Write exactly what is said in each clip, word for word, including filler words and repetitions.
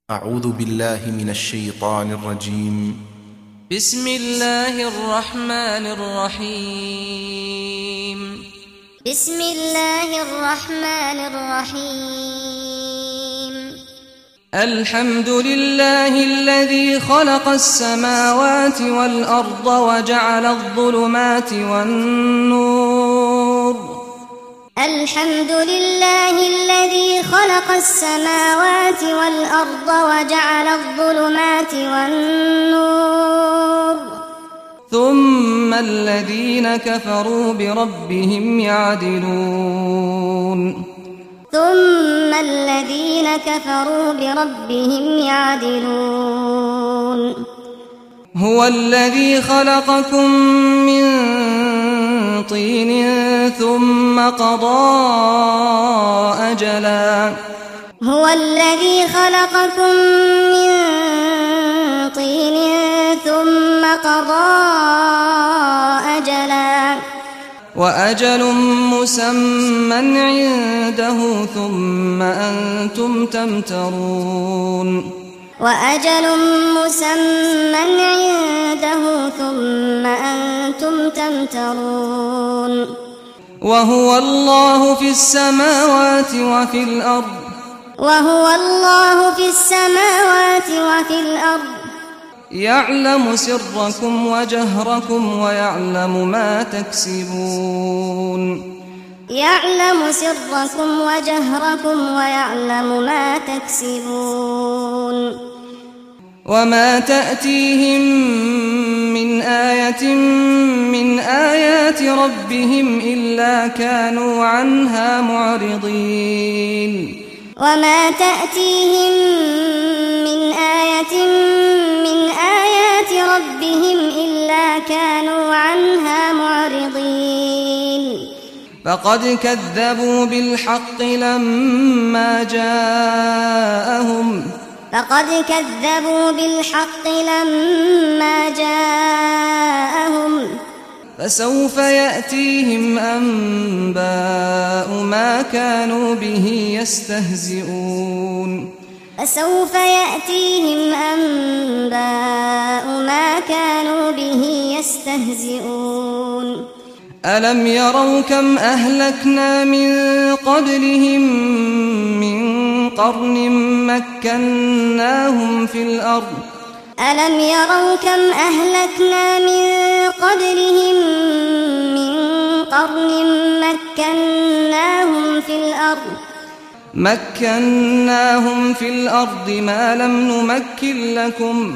أعوذ بالله من الشيطان الرجيم. بسم الله الرحمن الرحيم. بسم الله الرحمن الرحيم. الحمد لله الذي خلق السماوات والأرض وجعل الظلمات والنور. الحمد لله الذي خلق السماوات والأرض وجعل الظلمات والنور. ثم الذين كفروا بربهم يعدلون. ثم الذين كفروا بربهم يعدلون. هو الذي خلقكم من طين ثم قضى أجلا. هو الذي خلقكم من طين ثم قضى أجلا. وأجل مسمى عنده ثم أنتم تمترون. وأجل مسمى عنده ثم أنتم تمترون. وهو الله في السماوات وفي الأرض. وهو الله في السماوات وفي الأرض. يعلم سركم وجهركم ويعلم ما تكسبون. يعلم سركم وجهركم ويعلم ما تكسبون. وما تأتيهم من آية من آيات ربهم إلا كانوا عنها معرضين. وما تأتيهم من آية من آيات ربهم إلا كانوا عنها معرضين. فقد كذبوا بالحق لما جاءهم. فقد كذبوا بالحق لما جاءهم. فسوف يأتيهم أنباء ما كانوا به يستهزئون. فسوف يأتيهم أنباء ما كانوا به يستهزئون. ألم يروا كم أهلكنا من قبلهم من قرن مكناهم في الأرض. ألم يروا كم أهلكنا من قبلهم من قرن مكناهم في الأرض. مكناهم في الأرض ما لم نمكن لكم.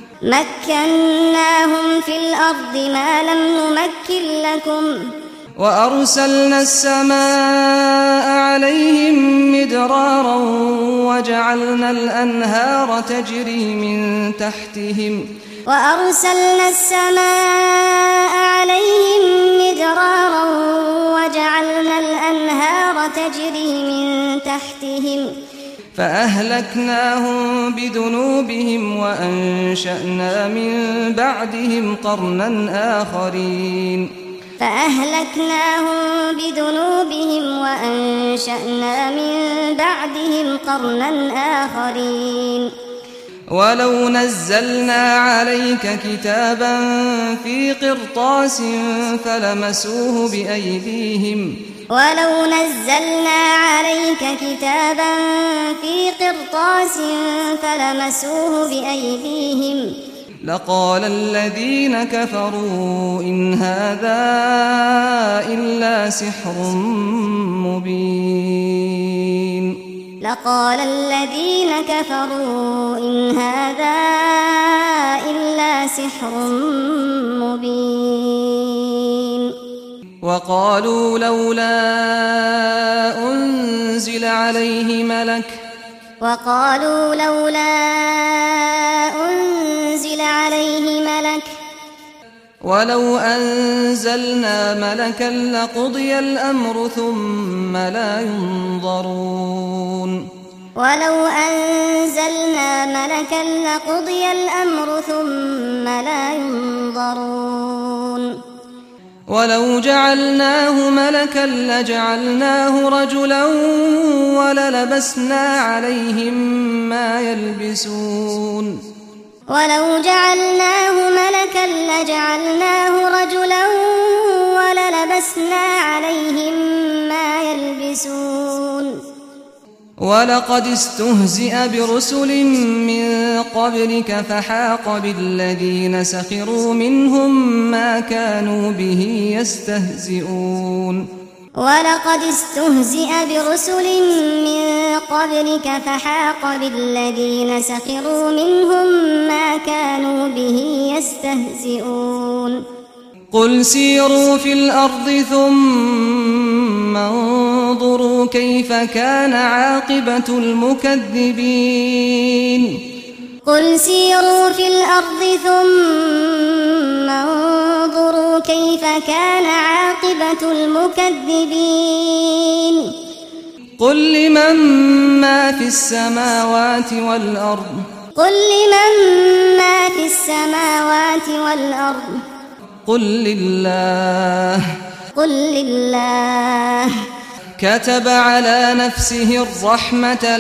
مكناهم في الأرض ما لم نمكن لكم. وأرسلنا السماء عليهم مدرارا وجعلنا الأنهار تجري من تحتهم. وأرسلنا السماء عليهم مدرارا وجعلنا الأنهار تجري من تحتهم. فأهلكناهم بذنوبهم وأنشأنا من بعدهم قرنا آخرين. فأهلكناهم بذنوبهم وأنشأنا من بعدهم قرنا آخرين. ولو نزلنا عليك كتابا في قرطاس فلمسوه بأيديهم. ولو نزلنا عليك كتابا في قرطاس فلمسوه بأيديهم. لقال الذين كفروا إن هذا إلا سحر مبين. لقال الذين كفروا إن هذا إلا سحر مبين. وقالوا لولا أنزل عليه ملك. وقالوا لولا أنزل عليه ملك. ولو أنزلنا ملكا لقضي الأمر ثم لا ينظرون. ولو أنزلنا ملكا لقضي الأمر ثم لا ينظرون. ولو جعلناه ملكا لجعلناه رجلا وللبسنا عليهم ما يلبسون ولو جعلناه ملكا لجعلناه رجلا وللبسنا عليهم ما يلبسون ولقد استهزئ برسل من قبلك فحاق بالذين سخروا منهم ما كانوا به يستهزئون ولقد استهزئ برسل من قبلك فحاق بالذين سخروا منهم ما كانوا به يستهزئون قل سيروا في الأرض ثم انظروا كيف كان عاقبة المكذبين قل سيروا في الأرض ثم انظروا كيف كان عاقبة المكذبين قل لمن ما في السماوات والأرض قل لمن ما في السماوات والأرض قل لله قل لله كتب على نفسه الرحمة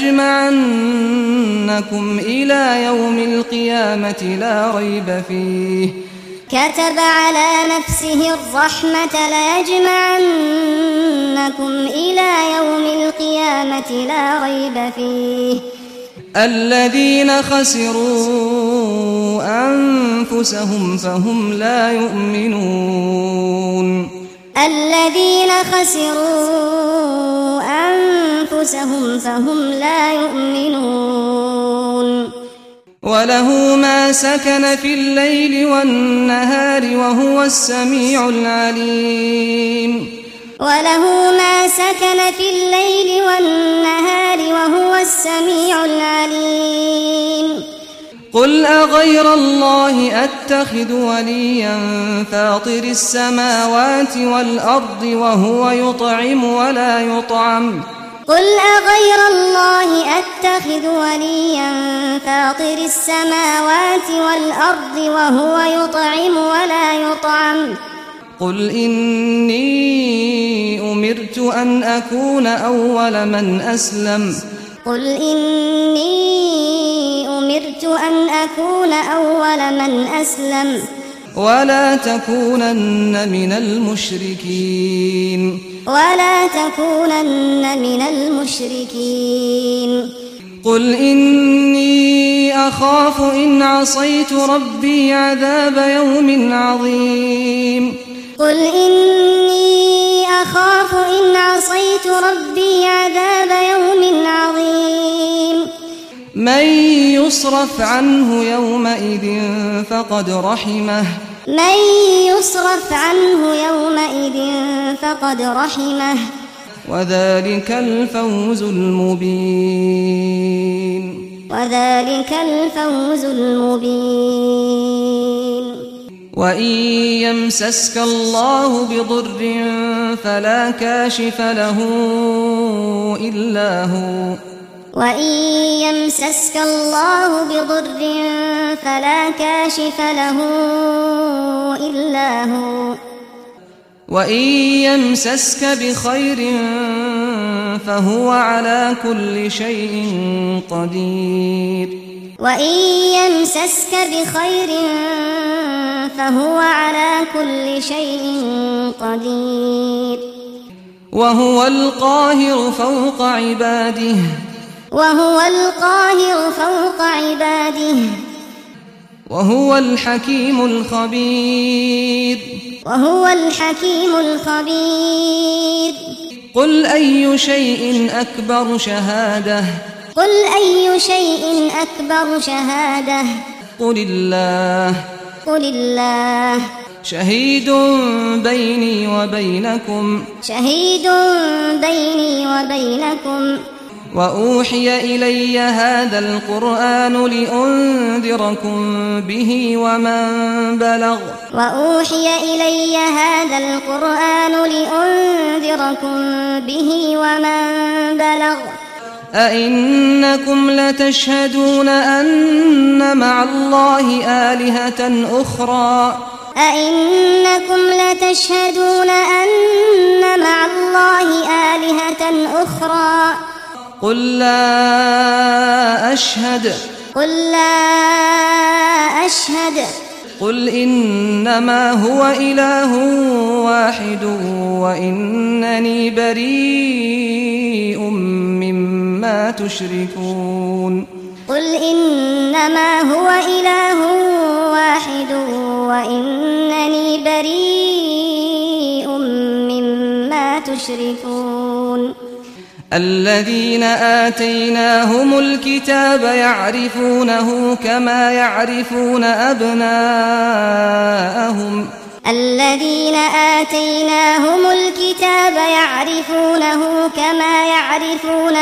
ليجمعنكم إلى يوم القيامة لا ريب فيه كتب على نفسه الرحمة ليجمعنكم إلى يوم القيامة لا ريب فيه الذين خسروا أنفسهم فهم لا يؤمنون الذين خسروا أنفسهم فهم لا يؤمنون وله ما سكن في الليل والنهار وهو السميع العليم وله ما سكن في الليل والنهار وهو السميع العليم قل أغير الله أتخذ وليا فاطر السماوات والأرض وهو يطعم ولا يطعم قل أغير الله أتخذ وليا فاطر السماوات والأرض وهو يطعم ولا يطعم قل إني أمرت أن أكون أول من أسلم قل إني أمرت أن أكون أول من أسلم ولا تكونن من المشركين ولا تكونن من المشركين قل إني أخاف إن عصيت ربي عذاب يوم عظيم قل إني أخاف إن عصيت ربي عذاب يوم عظيم من يصرف عنه يومئذ فقد رحمه من يصرف عنه يومئذ فقد رحمه وذلك الفوز المبين وذلك الفوز المبين وإن يمسسك الله بضر فلا كاشف له إلا هو وإن يمسسك الله بضر فلا كاشف له إلا هو وإن يمسسك بخير فهو على كل شيء قدير وإن يمسسك بخير فهو على كل شيء قدير وهو القاهر فوق عباده وهو القاهر فوق عباده وهو الحكيم الخبير وهو الحكيم الخبير قل أي شيء أكبر شهادة قل أي شيء أكبر شهادة قل الله قل الله شهيد بيني وبينكم شهيد بيني وبينكم وأوحي إلي هذا القرآن لأنذركم به ومن بلغ وأوحي إلي هذا القرآن لأنذركم به ومن بلغ أئنكم لتشهدون أن مع الله آلهة أخرى أئنكم لتشهدون أن مع الله آلهة أخرى قل لا أشهد قل لا أشهد قل إنما هو إله واحد وإنني بريء مما تشركون قل إنما هو إله واحد وإنني بريء مما تشركون الذين آتيناهم الكتاب يعرفونه كما يعرفون أبناءهم الذين آتيناهم الكتاب يعرفونه كما يعرفون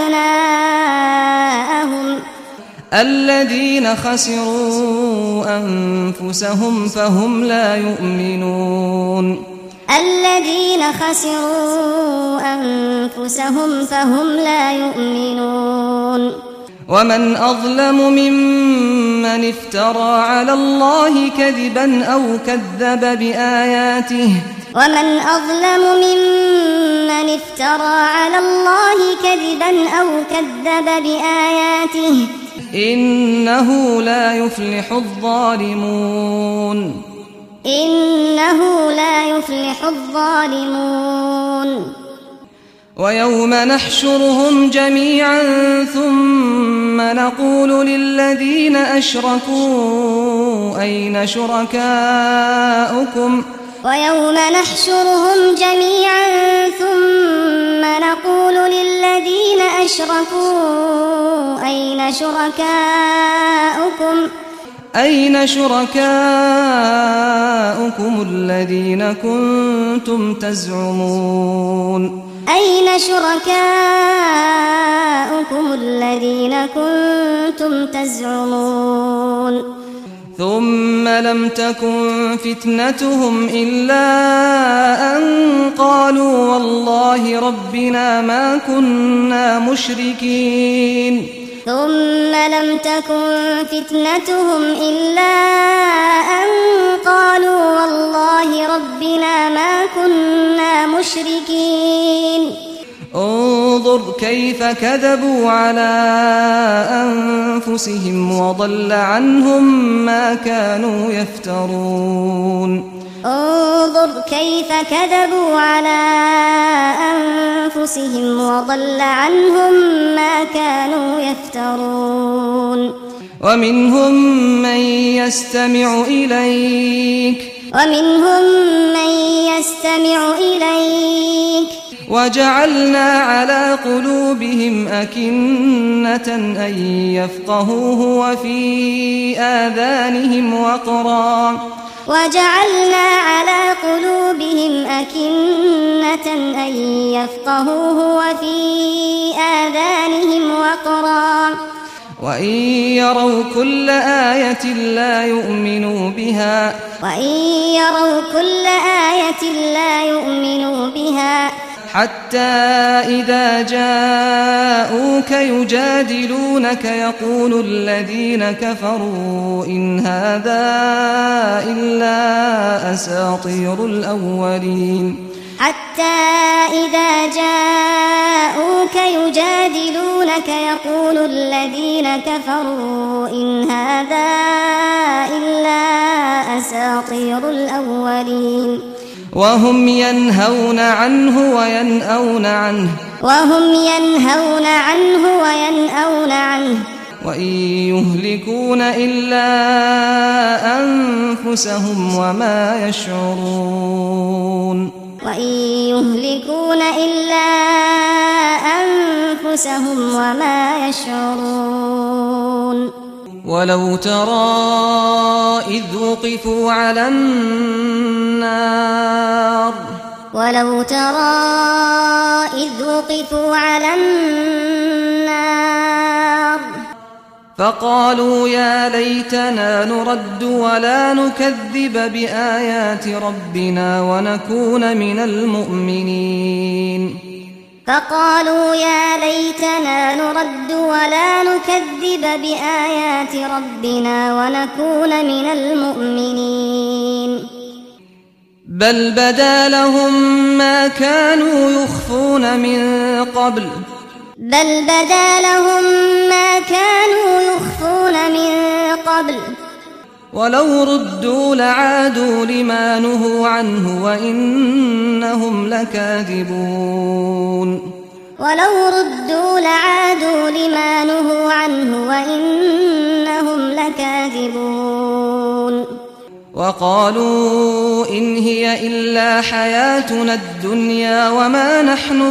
أبناءهم الذين خسروا أنفسهم فهم لا يؤمنون الذين خسروا أنفسهم فهم لا يؤمنون ومن أظلم ممن افترى على الله كذبا أو كذب بآياته ومن أظلم ممن افترى على الله كذبا أو كذب بآياته إنه لا يفلح الظالمون إنه لا يفلح الظالمون ويوم نحشرهم جميعا ثم نقول للذين أشركوا أين شركاؤكم ويوم نحشرهم جميعا ثم نقول للذين أشركوا أين شركاؤكم أين شركاؤكم الذين كنتم تزعمون أين شركاؤكم الذين كنتم تزعمون ثم لم تكن فتنتهم إلا أن قالوا والله ربنا ما كنا مشركين ثم لم تكن فتنتهم إلا أن قالوا والله ربنا ما كنا مشركين انظر كيف كذبوا على أنفسهم وضل عنهم ما كانوا يفترون انظر كيف كذبوا على أنفسهم وضل عنهم ما كانوا يفترون ومنهم من يستمع إليك ومنهم من يستمع إليك وجعلنا على قلوبهم أكنة أن يفقهوه وفي آذانهم وقرا وجعلنا على قلوبهم أكنة أن يفقهوه وفي آذانهم وقرا وإن يروا كل آية لا يؤمنوا بها وإن يروا كل آية لا يؤمنوا بها حتى إذا جاءوك يجادلونك يقول الذين كفروا إن هذا إلا أساطير الأولين حتى إذا جاءوك يجادلونك يقول الذين كفروا إن هذا إلا أساطير الأولين وهم ينهون عنه وينأون عنه وهم ينهون عنه وينأون عنه وإن يهلكون إلا أنفسهم وما يشعرون وإن يهلكون إلا أنفسهم وما يشعرون ولو ترى إذ وقفوا على النار ولو ترى إذ وقفوا على النار فقالوا يا ليتنا نرد ولا نكذب بآيات ربنا ونكون من المؤمنين فقالوا يا ليتنا نرد ولا نكذب بآيات ربنا ونكون من المؤمنين بل بدا لهم ما كانوا يخفون من قبل بل بدا لهم ما كانوا يخفون من قبل ولو ردوا لعادوا لما نهوا عنه وإنهم لكاذبون ولو ردوا لعادوا لما نهوا عنه وإنهم لكاذبون وقالوا إن هي إلا حياتنا الدنيا وما نحن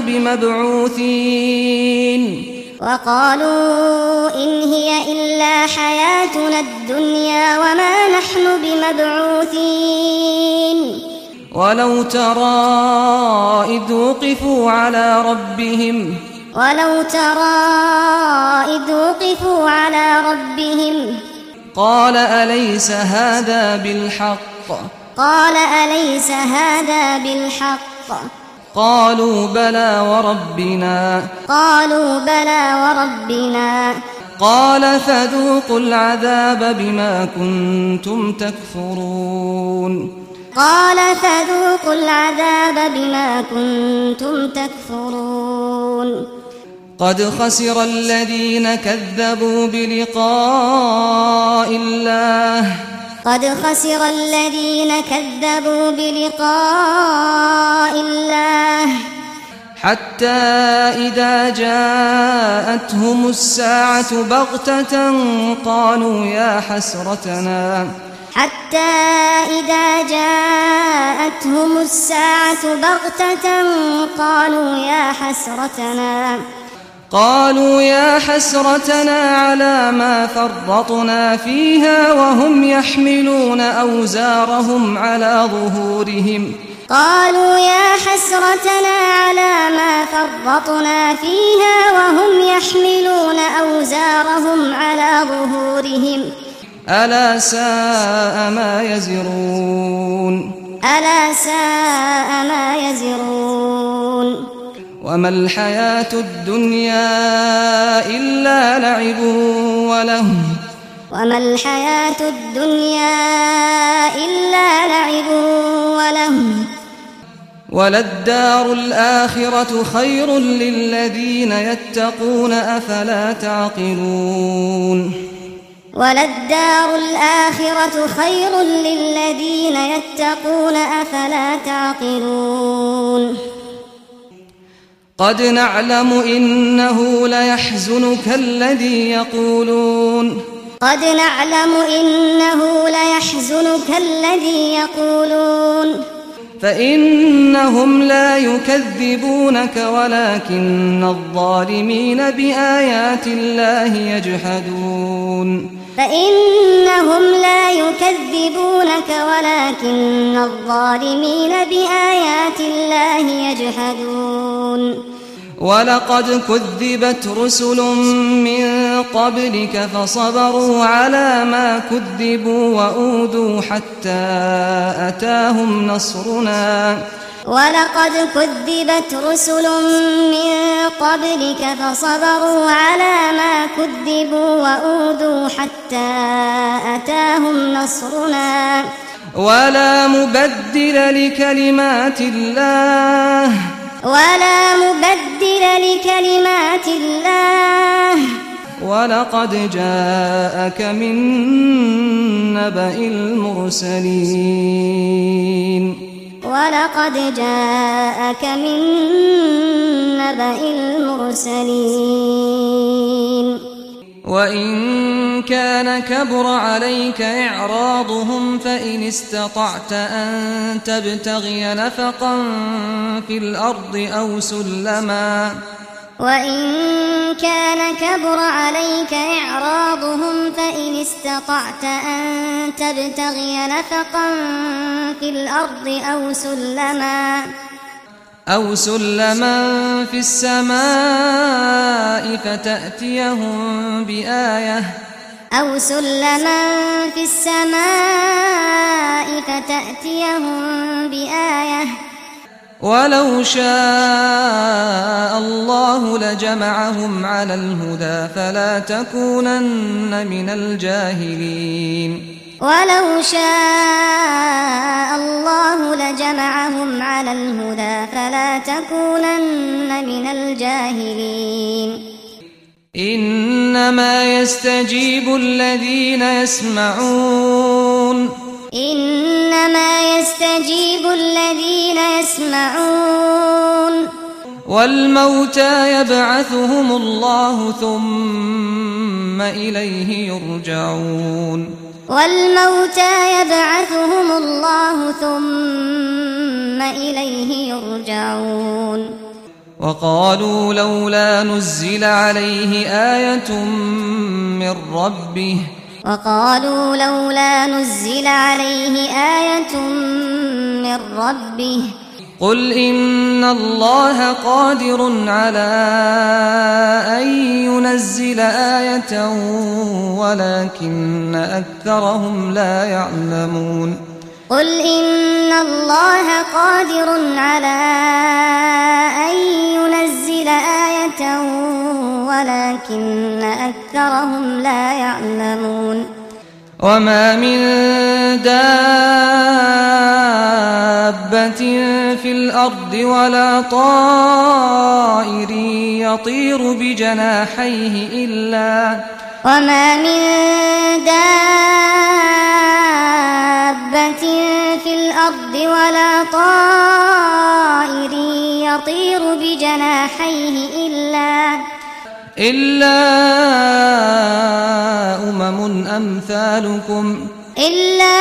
بمبعوثين وقالوا إن هي إلا حياتنا الدنيا وما نحن بمبعوثين ولو ترى إذ وقفوا على ربهم ولو ترى إذ وقفوا على ربهم قال أليس هذا بالحق قال أليس هذا بالحق قالوا بلى وربنا قالوا بلى وربنا قال فذوقوا العذاب بما كنتم تكفرون قال فذوقوا العذاب بما كنتم تكفرون قد خسر الذين كذبوا بلقاء الله قد خسر الذين كذبوا بلقاء الله حتى إذا جاءتهم الساعة بغتة قالوا يا حسرتنا حتى إذا جاءتهم الساعة بغتة قالوا يا حسرتنا قالوا يا حسرتنا على ما فرطنا فيها وهم يحملون أوزارهم على ظهورهم قالوا يا حسرتنا على ما فرطنا فيها وهم يحملون أوزارهم على ظهورهم ألا ساء ما يزرون ألا ساء ما يزرون وما الحياة الدنيا إلا لعب ولهو وما الحياة الدنيا إلا لعب ولهو وللدار الآخرة خير للذين يتقون أفلا تعقلون وللدار الآخرة خير للذين يتقون أفلا تعقلون قد نعلم إنه ليحزنك الذي يقولون قد نعلم إنه ليحزنك الذي يقولون فإنهم لا يكذبونك ولكن الظالمين بآيات الله يجحدون فإنهم لا يكذبونك ولكن الظالمين بآيات الله يجحدون ولقد كذبت رسل من قبلك فصبروا على ما كذبوا وأوذوا حتى أتاهم نصرنا ولقد كذبت رسل من قبلك فصبروا على ما كذبوا وأوذوا حتى أتاهم نصرنا ولا مبدل لكلمات الله ولا مبدل لكلمات الله ولقد جاءك من نبأ المرسلين ولقد جاءك من نبأ المرسلين وإن كان كبر عليك إعراضهم فإن استطعت أن تبتغي نفقا في الأرض أو سلما وإن كان كبر عليك إعراضهم فإن استطعت أن تبتغي نفقا في الأرض أو سلما أو سلما في السماء فتأتيهم بآية أو سلما في السماء فتأتيهم بآية ولو شاء الله لجمعهم على الهدى فلا تكونن من الجاهلين ولو شاء الله لجمعهم على الهدى فلا تكونن من الجاهلين إنما يستجيب الذين يسمعون إنما يستجيب الذين يسمعون والموتى يبعثهم الله ثم إليه يرجعون والموتى يبعثهم الله ثم إليه يرجعون وقالوا لولا نزل عليه آية من ربه وقالوا لولا نزل عليه آية من ربه قل إن الله قادر على أن ينزل آية ولكن أكثرهم لا يعلمون قل إن الله قادر على أن ينزل آية ولكن أكثرهم لا يعلمون وما من دابة في الأرض ولا طائر يطير بجناحيه إلا وما من دابة في الأرض ولا طائر يطير بجناحيه إلا إلا أمم أمثالكم إلا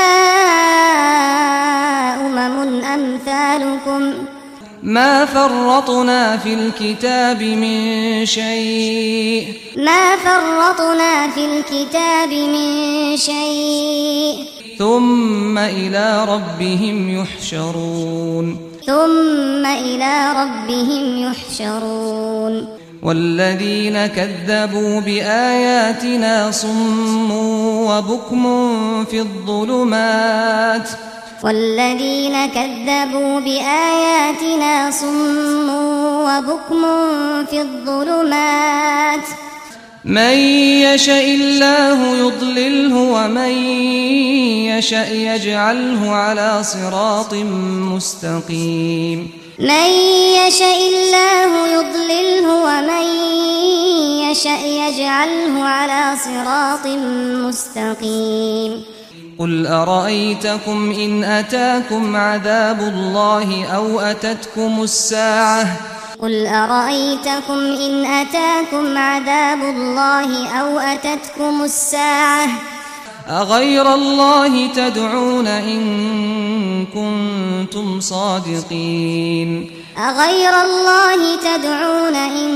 أمم أمثالكم ما فرطنا في الكتاب من شيء ما فرطنا في الكتاب من شيء ثم إلى ربهم يحشرون ثم إلى ربهم يحشرون والذين كذبوا بآياتنا صم وبكم في الظلمات والذين كذبوا بآياتنا صم وبكم في الظلمات من يشاء الله يضلله ومن يشاء يجعله على صراط مستقيم من يشاء الله يضلله ومن يشاء يجعله على صراط مستقيم قل أرأيتكم إن أتاكم عذاب الله أو أتتكم الساعة قل أرأيتكم إن أتاكم عذاب الله أو أتتكم الساعة أغير الله تدعون إن كنتم صادقين أغير الله تدعون إن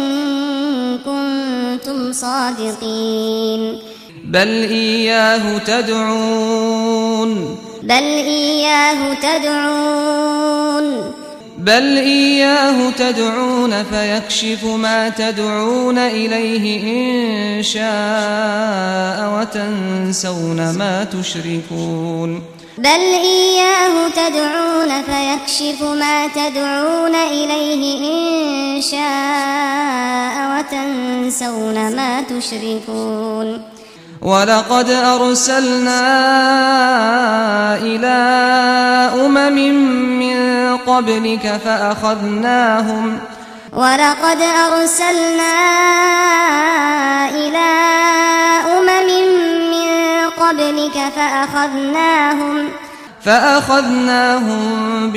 كنتم صادقين بل إياه تدعون بل إياه تدعون بل إياه تدعون فيكشف ما تدعون إليه إن شاء وتنسون ما تشركون بل إياه تدعون فيكشف ما تدعون إليه إن شاء وتنسون ما تشركون ولقد أرسلنا إلى أمم من قبلك فأخذناهم ولقد أرسلنا إلى أمم من قبلك فأخذناهم فأخذناهم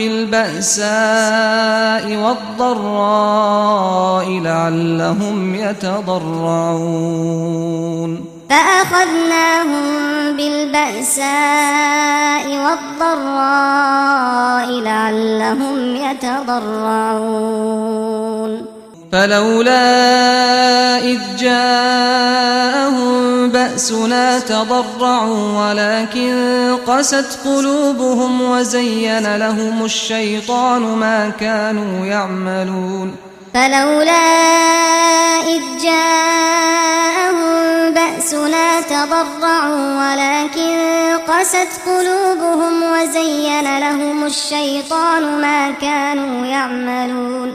بالبأساء والضراء لعلهم يتضرعون فأخذناهم بالبأساء والضراء لعلهم يتضرعون فلولا إذ جاءهم بأسنا تضرعوا ولكن قست قلوبهم وزين لهم الشيطان ما كانوا يعملون فلولا إذ جاءهم بأسنا تضرعوا ولكن قست قلوبهم وزين لهم الشيطان ما كانوا يعملون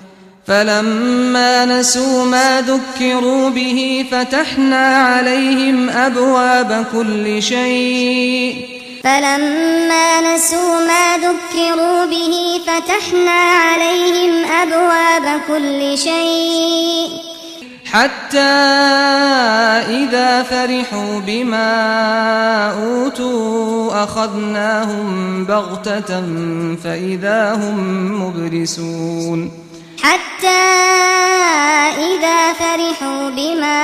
فلما نسوا ما ذكروا به فتحنا عليهم أبواب كل شيء فلما نسوا ما ذكروا به فتحنا عليهم أبواب كل شيء حتى إذا فرحوا بما أوتوا أخذناهم بغتة فإذا هم مبلسون حتى إذا فرحوا بما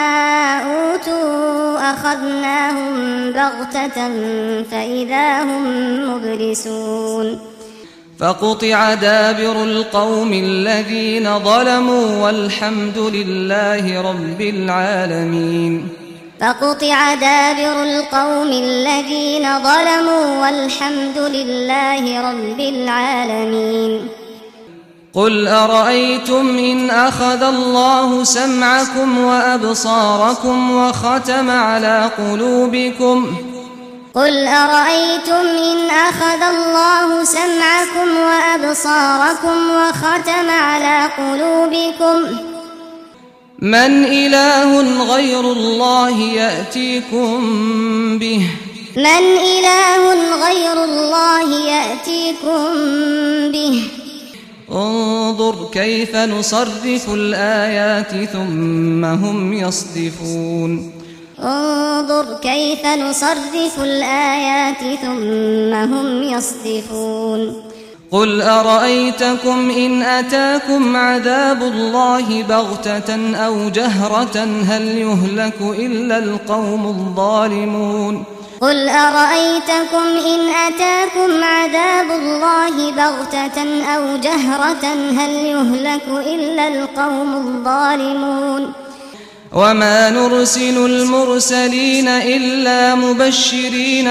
أوتوا أخذناهم بغتة فإذا هم مبلسون فقطع دابر القوم الذين ظلموا والحمد لله رب العالمين فقطع دابر القوم الذين ظلموا والحمد لله رب العالمين قل أرأيتم إن أخذ الله سمعكم وأبصاركم وختم على قلوبكم قل أرأيتم إن أخذ الله سمعكم وأبصاركم وختم على قلوبكم من إله غير الله يأتيكم به من إله غير الله يأتيكم به انظر كيف نصرف الآيات ثم هم يصدفون انظر كيف نصرف الآيات ثم هم يصدفون قل أرأيتكم إن أتاكم عذاب الله بغتة أو جهرة هل يهلك إلا القوم الظالمون قل أرأيتكم إن أتاكم عذاب الله بغتة أو جهرة هل يهلك إلا القوم الظالمون وما نرسل المرسلين إلا مبشرين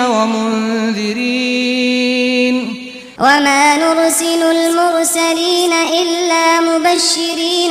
ومنذرين وما نرسل المرسلين إلا مبشرين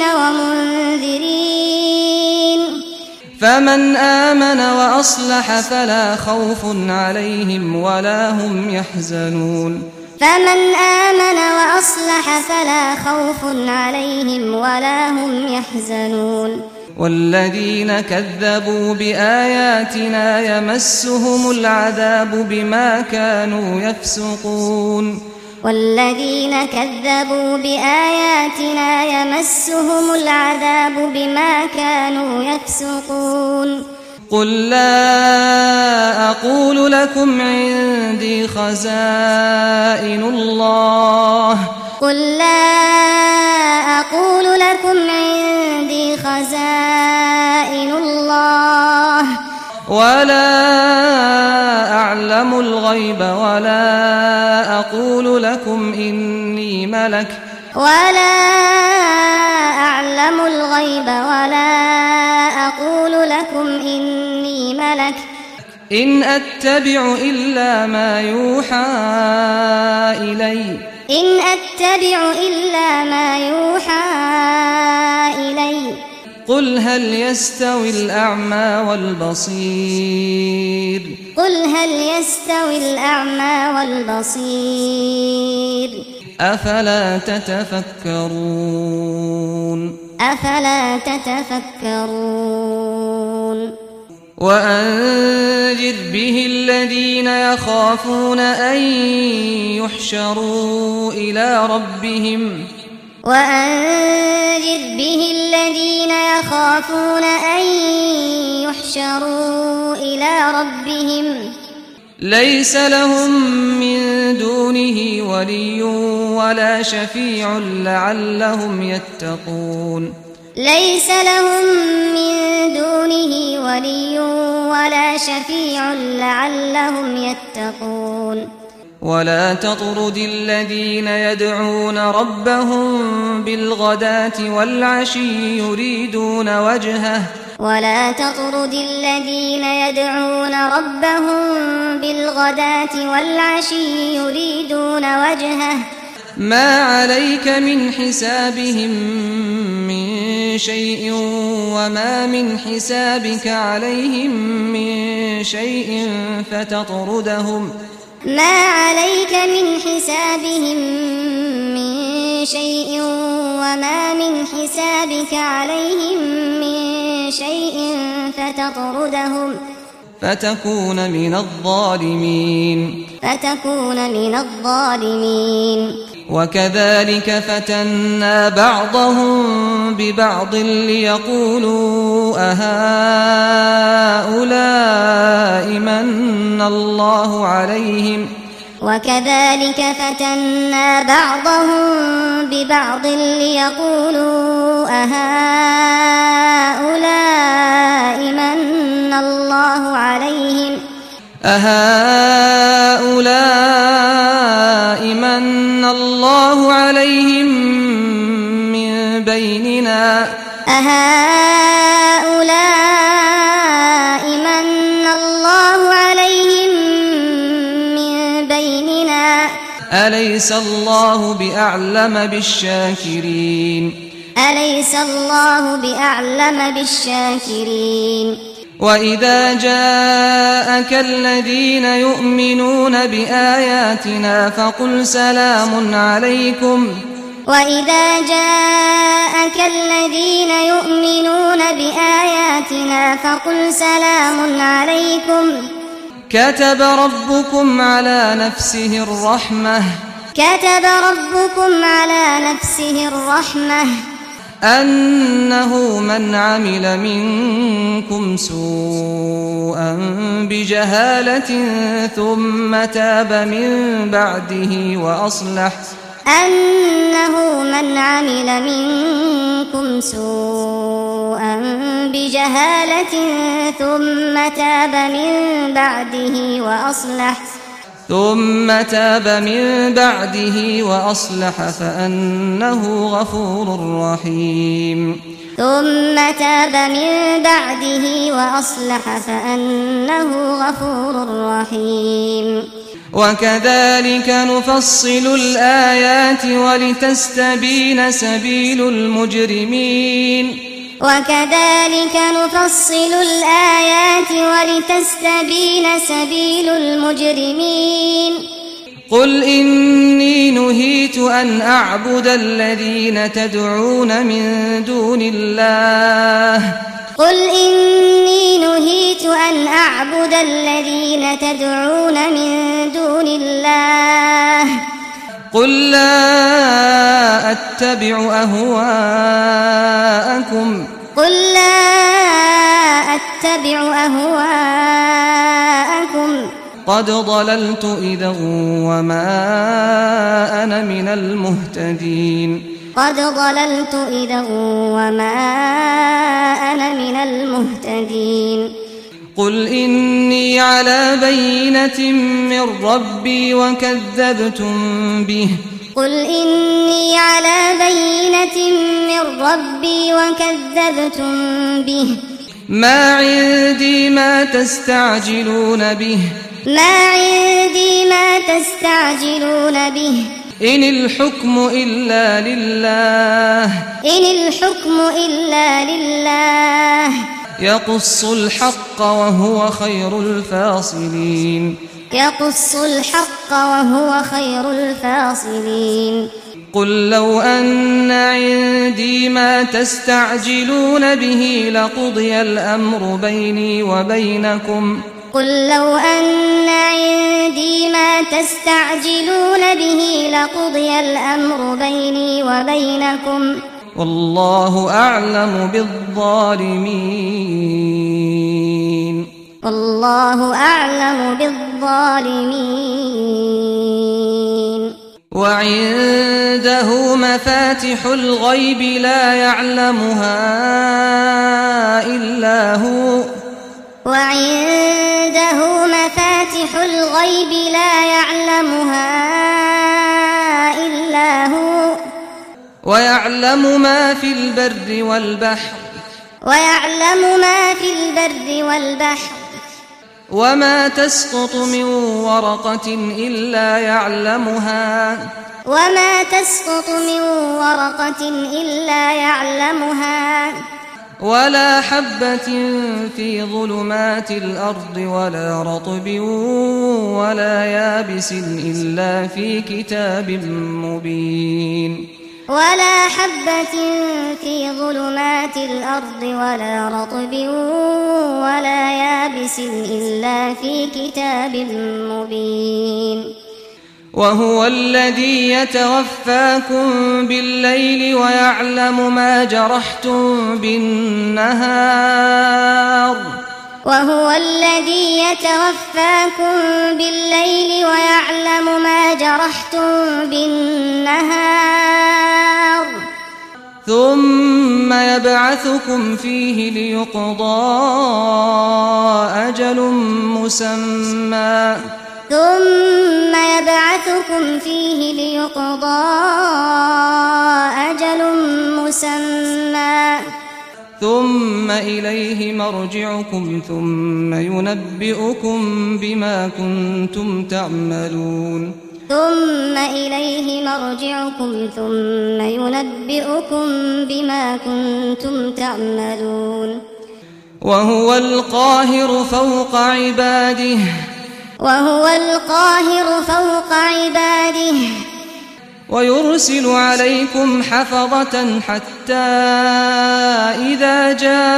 ومنذرين فمن آمن وأصلح فلا خوف عليهم ولا هم يحزنون فمن آمن وأصلح فلا خوف عليهم ولا هم يحزنون والذين كذبوا بآياتنا يمسهم العذاب بما كانوا يفسقون والذين كذبوا بآياتنا يمسهم العذاب بما كانوا يفسقون قل لا أقول لكم عندي خزائن الله قل لا أقول لكم عندي خزائن الله ولا أعلم الغيب ولا أقول لكم إني ملك ولا أعلم الغيب ولا أقول لكم إني ملك إن أتبع إلا ما يوحى إلي إن أتبع إلا ما يوحى إلي قل هل يستوي الأعمى والبصير قل هل يستوي الأعمى والبصير أفلا تتفكرون أفلا تتفكرون وأنذر به الذين يخافون أن يحشروا إلى ربهم وأنذر به الذين يخافون أن يحشروا إلى ربهم ليس لهم من دونه ولي ولا شفيع لعلهم يتقون ليس لهم من دونه ولي ولا شفيع لعلهم يتقون ولا تطرد الذين يدعون ربهم بالغداة والعشي يريدون وجهه ولا تطرد الذين يدعون ربهم بالغداة والعشي يريدون وجهه ما عليك من حسابهم من شيء وما من حسابك عليهم من شيء فتطردهم ما عليك من حسابهم من شيء وما من حسابك عليهم من شيء فتطردهم فتكون من الظالمين فتكون من الظالمين وكذلك فتنا بعضهم ببعض ليقولوا أهؤلاء من الله عليهم وكذلك فتنا بعضهم ببعض ليقولوا أهؤلاء من الله عليهم أهؤلاء من الله عليهم من بيننا أهؤلاء من الله عليهم من بيننا أليس الله بأعلم بالشاكرين أليس الله بأعلم بالشاكرين وإذا جاءك الذين يؤمنون بآياتنا فقل سلام عليكم وإذا جاءك الذين يؤمنون بآياتنا فقل سلام عليكم كتب ربكم على نفسه الرحمة كتب ربكم على نفسه الرحمة أنه من عمل منكم سوءا بجهالة ثم تاب من بعده وأصلح أنه من عمل منكم سوءا بجهالة ثم تاب من بعده وأصلح ثم تاب من بعده وأصلح فأنه غفور رحيم ثم تاب من بعده وأصلح فأنه غفور رحيم وكذلك نفصل الآيات ولتستبين سبيل المجرمين وكذلك نفصل الآيات ولتستبين سبيل المجرمين قل إني نهيت أن أعبد الذين تدعون من دون الله قل إني نهيت أن أعبد الذين تدعون من دون الله قل لا أتبع أهواءكم قل لا أتبع أهواءكم قد ضللت إذا وما أنا من المهتدين قد ضللت إذا وما أنا من المهتدين قل إني على بينة من ربي وكذبتم به قل إني على بينة من ربي وكذبتم به ما عندي ما تستعجلون به ما عندي ما تستعجلون به إن الحكم إلا لله إن الحكم إلا لله يقص الحق وهو خير الفاصلين يقص الحق وهو خير الفاصلين قل لو أن عندي ما تستعجلون به لقضي الأمر بيني وبينكم قل لو أن عندي ما تستعجلون به لقضي الأمر بيني وبينكم والله أعلم بالظالمين والله أعلم بالظالمين وعنده مفاتح الغيب لا يعلمها إلا هو وعنده مفاتح الغيب لا يعلمها إلا هو ويعلم ما في البر والبحر ويعلم ما في البر والبحر وما تسقط من ورقة إلا يعلمها وما تسقط من ورقة إلا يعلمها ولا حبة في ظلمات الأرض ولا رطب ولا يابس إلا في كتاب مبين ولا حبة في ظلمات الأرض ولا رطب ولا يابس إلا في كتاب مبين وهو الذي يتوفاكم بالليل ويعلم ما جرحتم بالنهار وهو الذي يتوفاكم بالليل ويعلم ما جرحتم بالنهار ثم يبعثكم فيه ليقضى أجل مسمى ثم يبعثكم فيه ليقضى أجل مسمى ثم إليه مرجعكم ثم ينبئكم بما كنتم تعملون ثم إليه مرجعكم ثم ينبئكم بما كنتم تعملون وهو القاهر فوق عباده وهو القاهر فوق عباده ويرسل عليكم حفظة حتى إذا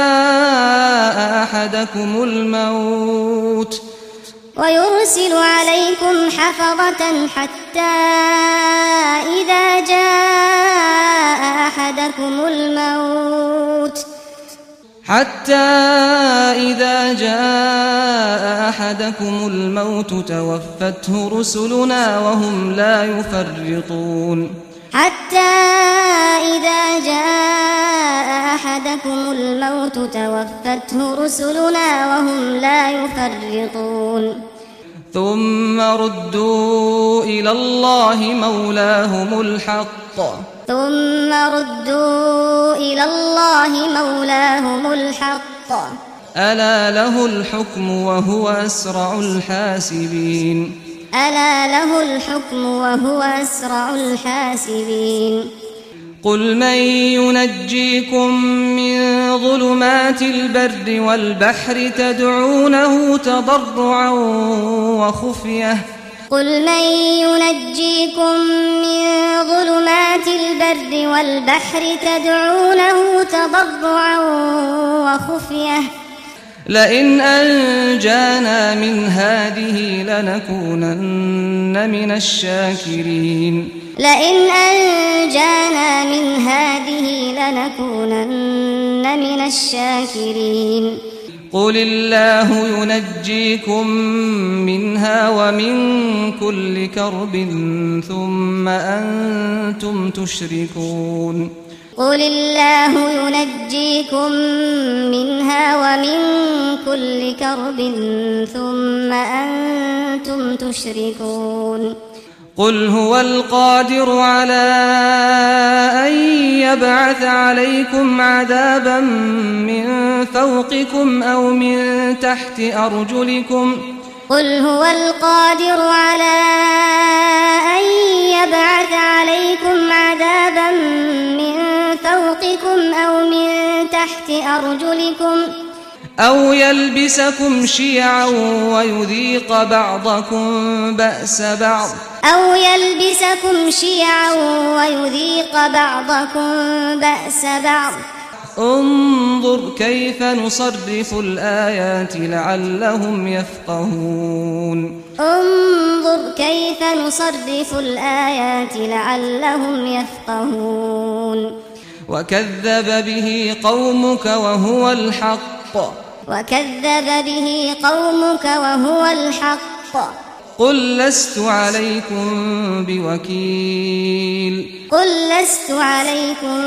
جاء أحدكم الموت ويرسل عليكم حفظة حتى إذا جاء أحدكم الموت حتى إذا جاء أحدكم الموت توفته رسلنا وهم لا يفرطون حتى إذا جاء أحدكم الموت توفته رسلنا وهم لا يفرطون ثم ردوا إلى الله مولاهم الحق ثم ردوا إلى الله مولاهم الحق ألا له الحكم وهو أسرع الحاسبين ألا له الحكم وهو أسرع الحاسبين قل من ينجيكم من ظلمات البر والبحر تدعونه تضرعا وخفية قل من ينجيكم من ظلمات البر والبحر تدعونه تضرعا وخفية لئن أنجانا من هذه لنكونن من الشاكرين لئن أنجانا من هذه لنكونن من الشاكرين قل الله ينجيكم منها ومن كل كرب ثم أنتم تشركون قل الله ينجيكم منها ومن كل كرب ثم أنتم تشركون قل هو القادر على أن يبعث عليكم عذابا من فوقكم أو من تحت أرجلكم قل هو القادر على أن يبعث عليكم عذابا من فوقكم أو من تحت أرجلكم أو يلبسكم شيعا ويذيق بعضكم بأس بعض أو يلبسكم شيعا ويذيق بعضكم بأس بعض انظر كيف نصرف الآيات لعلهم يفقهون انظر كيف نصرف الآيات لعلهم يفقهون وكذب به قومك وهو الحق وكذب به قومك وهو الحق قل لست عليكم بوكيل قل لست عليكم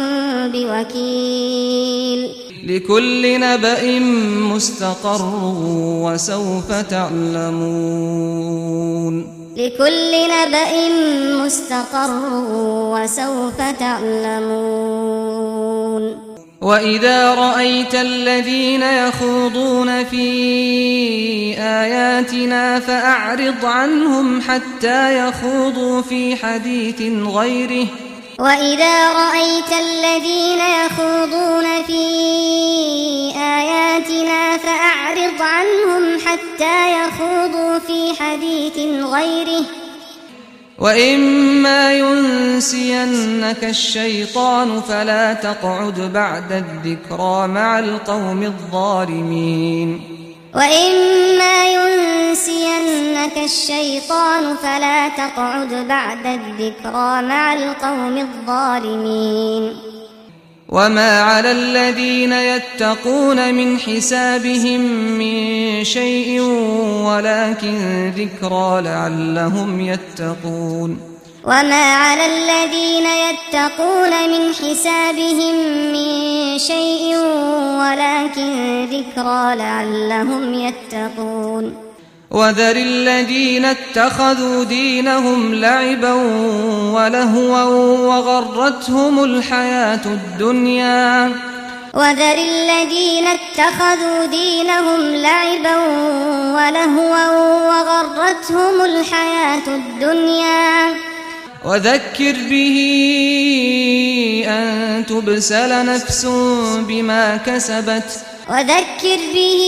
بوكيل لكل نبأ مستقر وسوف تعلمون لكل نبأ مستقر وسوف تعلمون وإذا رأيت الذين يخوضون في آياتنا فأعرض عنهم حتى يخوضوا في حديث غيره وإذا رأيت الذين يخوضون في آياتنا فأعرض عنهم حتى يخوضوا في حديث غيره وإما ينسينك الشيطان فلا تقعد بعد الذكرى مع القوم الظالمين وإما ينسينك الشيطان فلا تقعد بعد الذكرى مع القوم الظالمين وما على الذين يتقون من حسابهم من شيء ولكن ذكرى لعلهم يتقون وما على الذين يتقون من حسابهم من شيء ولكن ذكرى لعلهم يتقون وذر الذين اتخذوا دينهم لعبا ولهوا وغرتهم الحياة الدنيا وذر الذين اتخذوا دينهم لعبا ولهوا وغرتهم الحياة الدنيا وذكر به أن تبسل نفس بما كسبت وذكر به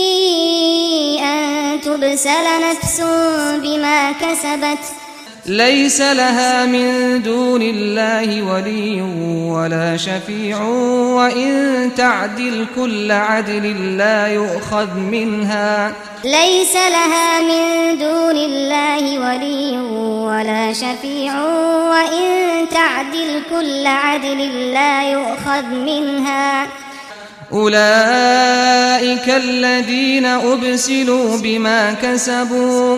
أن تبسل نفس بما كسبت ليس لها من دون الله ولي ولا شفيع وإن تعدل كل عدل لا يؤخذ منها ليس لها من دون الله ولي ولا شفيع وإن تعدل كل عدل لا يؤخذ منها أولئك الذين أبسلوا بما كسبوا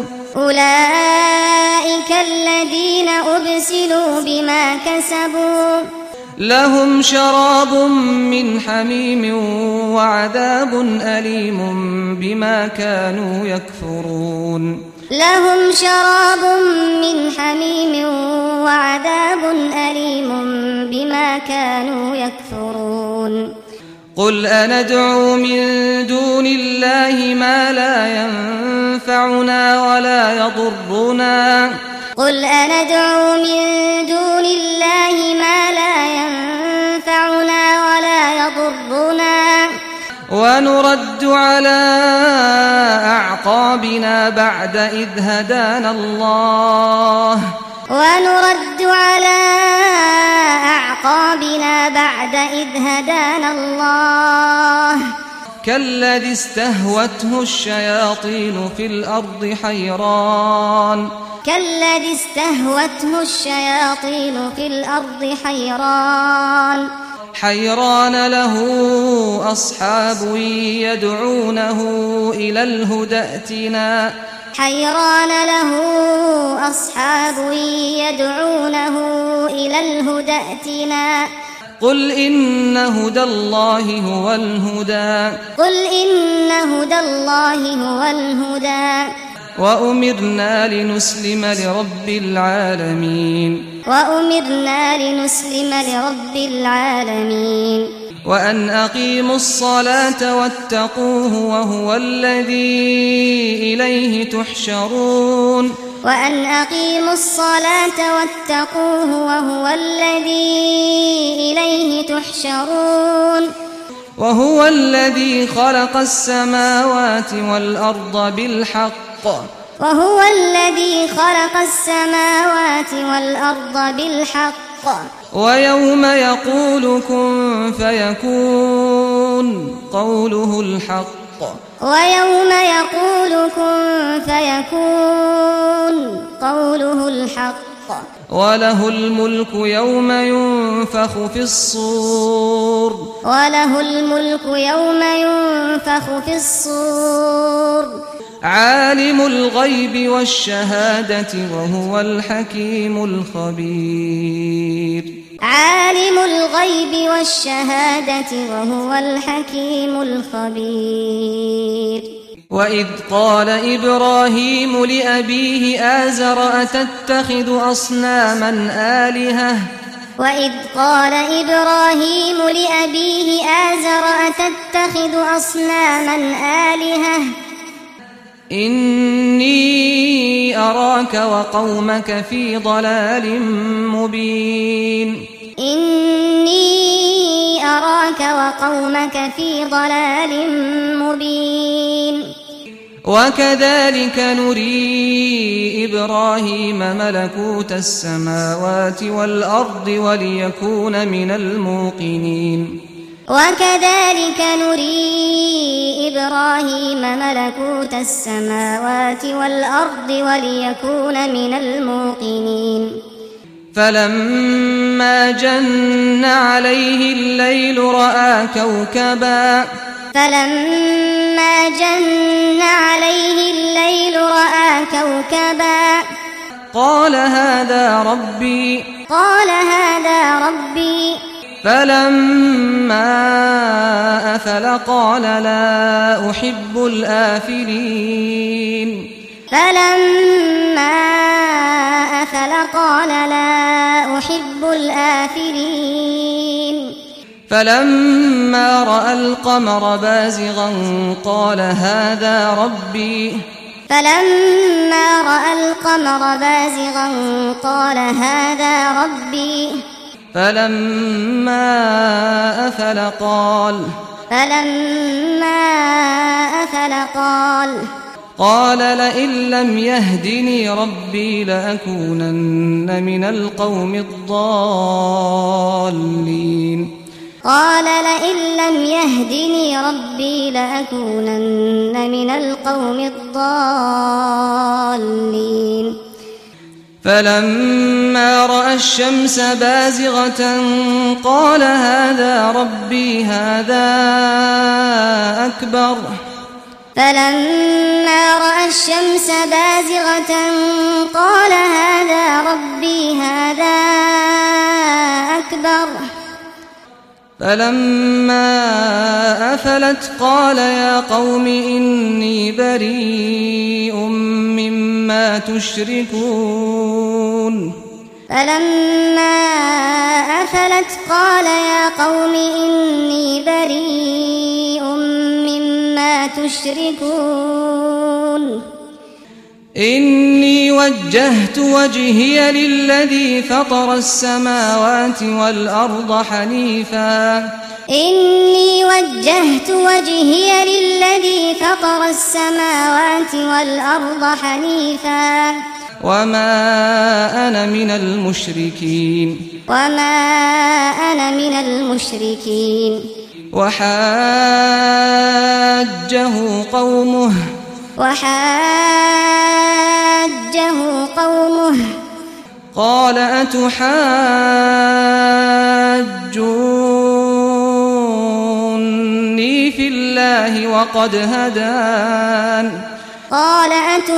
أولئك الذين أبسلوا بما كسبوا لهم شراب من حميم وعذاب أليم بما كانوا يكفرون لهم شراب من حميم وعذاب أليم بما كانوا يكفرون قل أندعو من دون الله ما لا ينفعنا ولا يضرنا قل أندعو من دون الله ما لا ينفعنا ولا يضرنا ونرد على أعقابنا بعد إذ هدانا الله ونرد على أعقابنا بعد إذ هدانا الله كالذي استهوته الشياطين في الأرض حيران كالذي استهوته الشياطين في الأرض حيران حيران له أصحاب يدعونه إلى الهدى ائتنا حيران له أصحاب يدعونه إلى الهدى ائتنا قل إن هدى الله هو الهدى قل إن هدى الله هو الهدى وأمرنا لنسلم لرب العالمين وأمرنا لنسلم لرب العالمين وأن أقيموا الصلاة واتقوه وهو الذي إليه تحشرون وأن أقيموا الصلاة واتقوه وهو الذي إليه تحشرون وهو الذي خلق السماوات والأرض بالحق وهو الذي خلق السماوات والأرض بالحق ويوم يقول كن فيكون قوله الحق ويوم يقول كن فيكون قوله الحق وله الملك يوم ينفخ في الصور وله الملك يوم ينفخ في الصور عالم الغيب والشهادة وهو الحكيم الخبير عالم الغيب والشهادة وهو الحكيم الخبير وإذ قال إبراهيم لأبيه آزر أتتخذ أصناما آلهة وإذ قال إبراهيم لأبيه آزر أتتخذ أصناما آلهة إني أراك وقومك في ضلال مبين إني أراك وقومك في ضلال مبين وكذلك نري إبراهيم ملكوت السماوات والأرض وليكون من الموقنين وكذلك نري إبراهيم ملكوت السماوات والأرض وليكون من الموقنين فلما جن عليه الليل رأى كوكبا فلما جن عليه الليل رأى كوكبا قال هذا ربي قال هذا ربي فلما أفل قال لا أحب الآفلين فلما أفل قال لا أحب الآفلين فلما رأى القمر بازغا قال هذا ربي فلما رأى القمر بازغا قال هذا ربي فلما أفل قال فلما أفل قال قال لئن لم يهدني ربي لأكونن من القوم الضالين قال لئن لم يهدني ربي لأكونن من القوم الضالين فلما رأى الشمس بازغة قال هذا ربي هذا أكبر فلما رأى الشمس بازغة قال هذا ربي هذا أكبر فلما أفلت قال يا قوم إني بريء مما تشركون فلما أفلت قال يا قوم إني بريء مما تشركون إني وجهت وجهي للذي فطر السماوات والأرض حنيفا إني وجهت وجهي للذي فطر السماوات والأرض حنيفا وما أنا من المشركين وما أنا من المشركين وحاجه قومه وحاجه قومه قال أتحاجوني في الله وقد هدان قال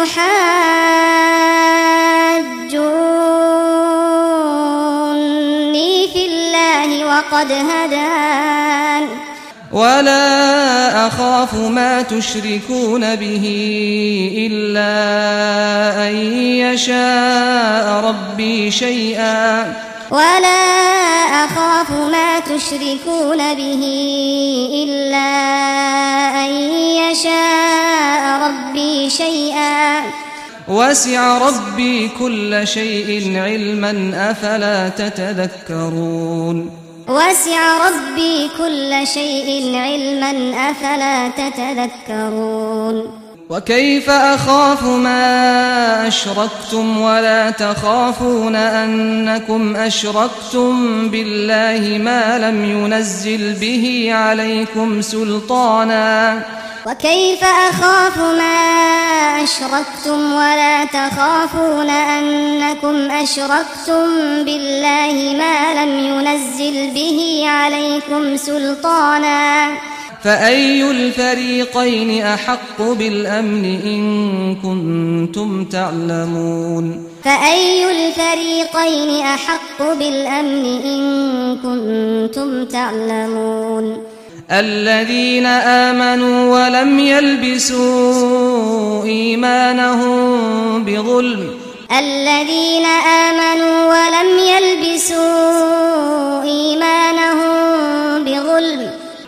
أتحاجوني في الله وقد هدان ولا أخاف ما تشركون به إلا أن يشاء ربي شيئا ولا أخاف ما تشركون به إلا أن يشاء ربي شيئا وسع ربي كل شيء علما أفلا تتذكرون وسع ربي كل شيء علما أفلا تتذكرون وكيف أخاف ما أشركتم ولا تخافون أنكم أشركتم بالله ما لم ينزل به عليكم سلطانا وكيف أخاف ما أشركتم ولا تخافون أنكم أشركتم بالله ما لم ينزل به عليكم سلطانا فأي الفريقين أحق بالأمن إن كنتم تعلمون فأي الفريقين أحق بالأمن إن كنتم تعلمون الذين آمنوا ولم يلبسوا إيمانهم بظلم الذين آمنوا ولم يلبسوا إيمانهم بظلم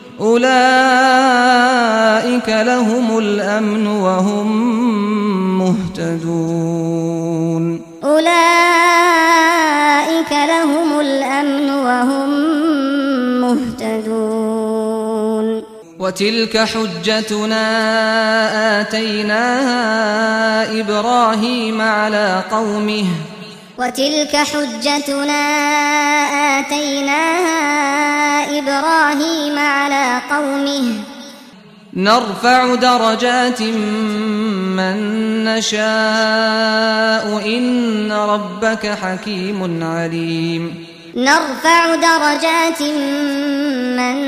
أولئك لهم الأمن وهم مهتدون أولئك لهم الأمن وهم مهتدون وتلك حجتنا آتيناها إبراهيم على قومه وتلك حجتنا آتيناها إبراهيم على قومه نرفع درجات من نشاء إن ربك حكيم عليم نرفع درجات من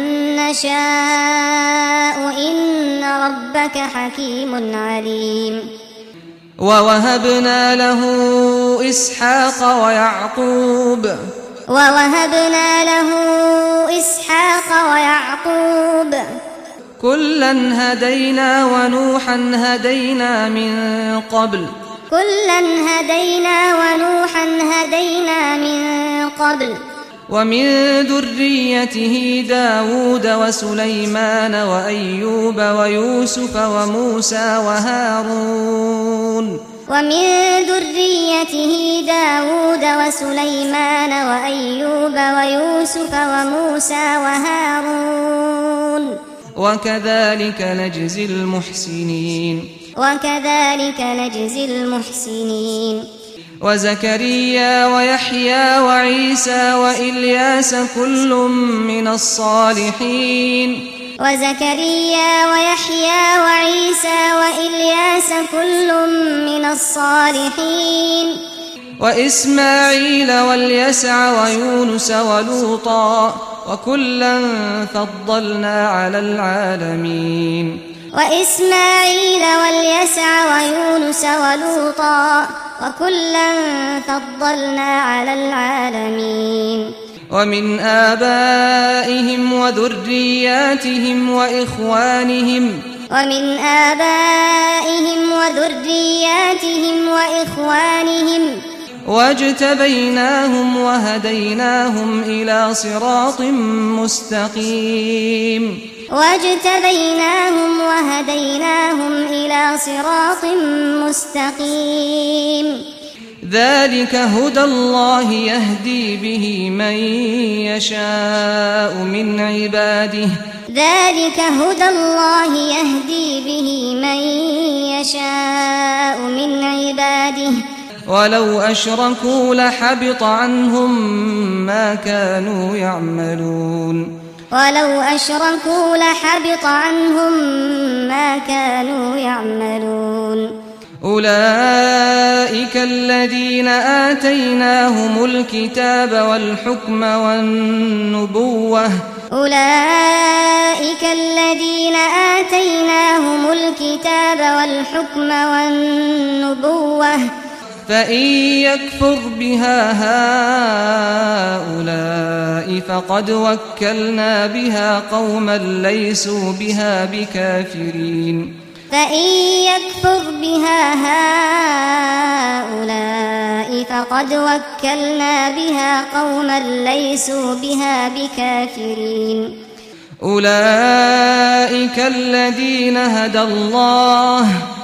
نشاء إن ربك حكيم عليم ووهبنا له إسحاق ويعقوب ووهبنا له إسحاق ويعقوب كلا هدينا ونوحا هدينا من قبل كلا هدينا ونوحا هدينا من قبل ومن ذريته داود وسليمان وأيوب ويوسف وموسى وهارون ومن ذريته داود وسليمان وأيوب ويوسف وموسى وهارون وكذلك نجزي المحسنين وكذلك نجزي المحسنين وزكريا ويحيى وعيسى وإلياس كل من الصالحين وزكريا ويحيى وعيسى وإلياس كل من الصالحين وإسماعيل واليسع ويونس ولوطا وكلا فضلنا على العالمين وإسماعيل واليسع ويونس ولوطا وكلا فضلنا على العالمين ومن آبائهم وذرياتهم وإخوانهم ومن آبائهم وذرياتهم وإخوانهم واجتبيناهم وهديناهم إلى صراط مستقيم واجتبيناهم وهديناهم إلى صراط مستقيم ذلك هدى الله يهدي به من يشاء من عباده ذلك هدى الله يهدي به من يشاء من عباده ولو أشركوا لحبط عنهم ما كانوا يعملون ولو أشركوا لحبط عنهم ما كانوا يعملون أولئك الذين آتيناهم الكتاب والحكم والنبوة أولئك الذين آتيناهم الكتاب والحكم والنبوة فإن يكفر بها هؤلاء فقد وكلنا بها قوما ليسوا بها بكافرين فإن يكفر بها هؤلاء فقد وكلنا بها قوما ليسوا بها بكافرين أولئك الذين هدى الله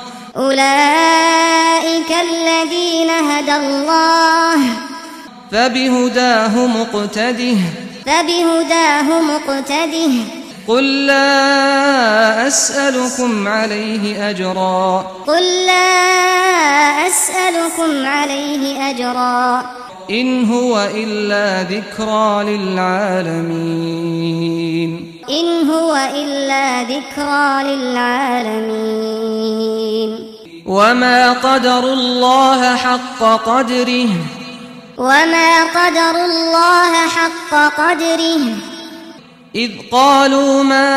أولئك الذين هدى الله فبهداه مقتده فبهداه مقتده قل لا أسألكم عليه أجرا قل لا أسألكم عليه أجرا إن هو إلا ذكرى للعالمين إن هو إلا ذكرى للعالمين وما قدروا الله حق قدره وما قدروا الله حق قدره إذ قالوا ما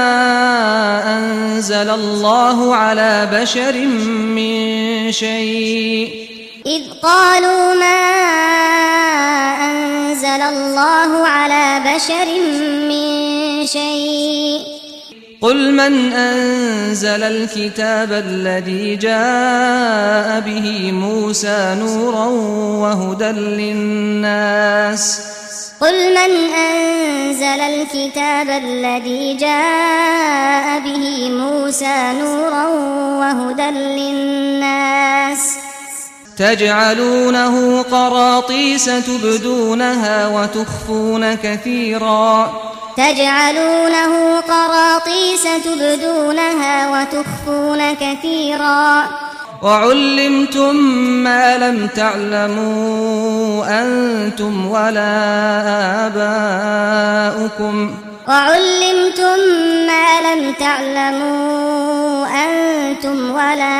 أنزل الله على بشر من شيء إذ قالوا ما أنزل الله على بشر من شيء قل من أنزل الكتاب الذي جاء به موسى موسى نورا وهدى للناس قل من أنزل الكتاب الذي جاء به موسى نورا وهدى للناس تجعلونه قراطيس تبدونها وتخفون كثيرا تجعلونه قراطيس تبدونها وتخفون كثيرا وعلمتم ما لم تعلموا أنتم ولا آباؤكم وعلمتم ما لم تعلموا أنتم ولا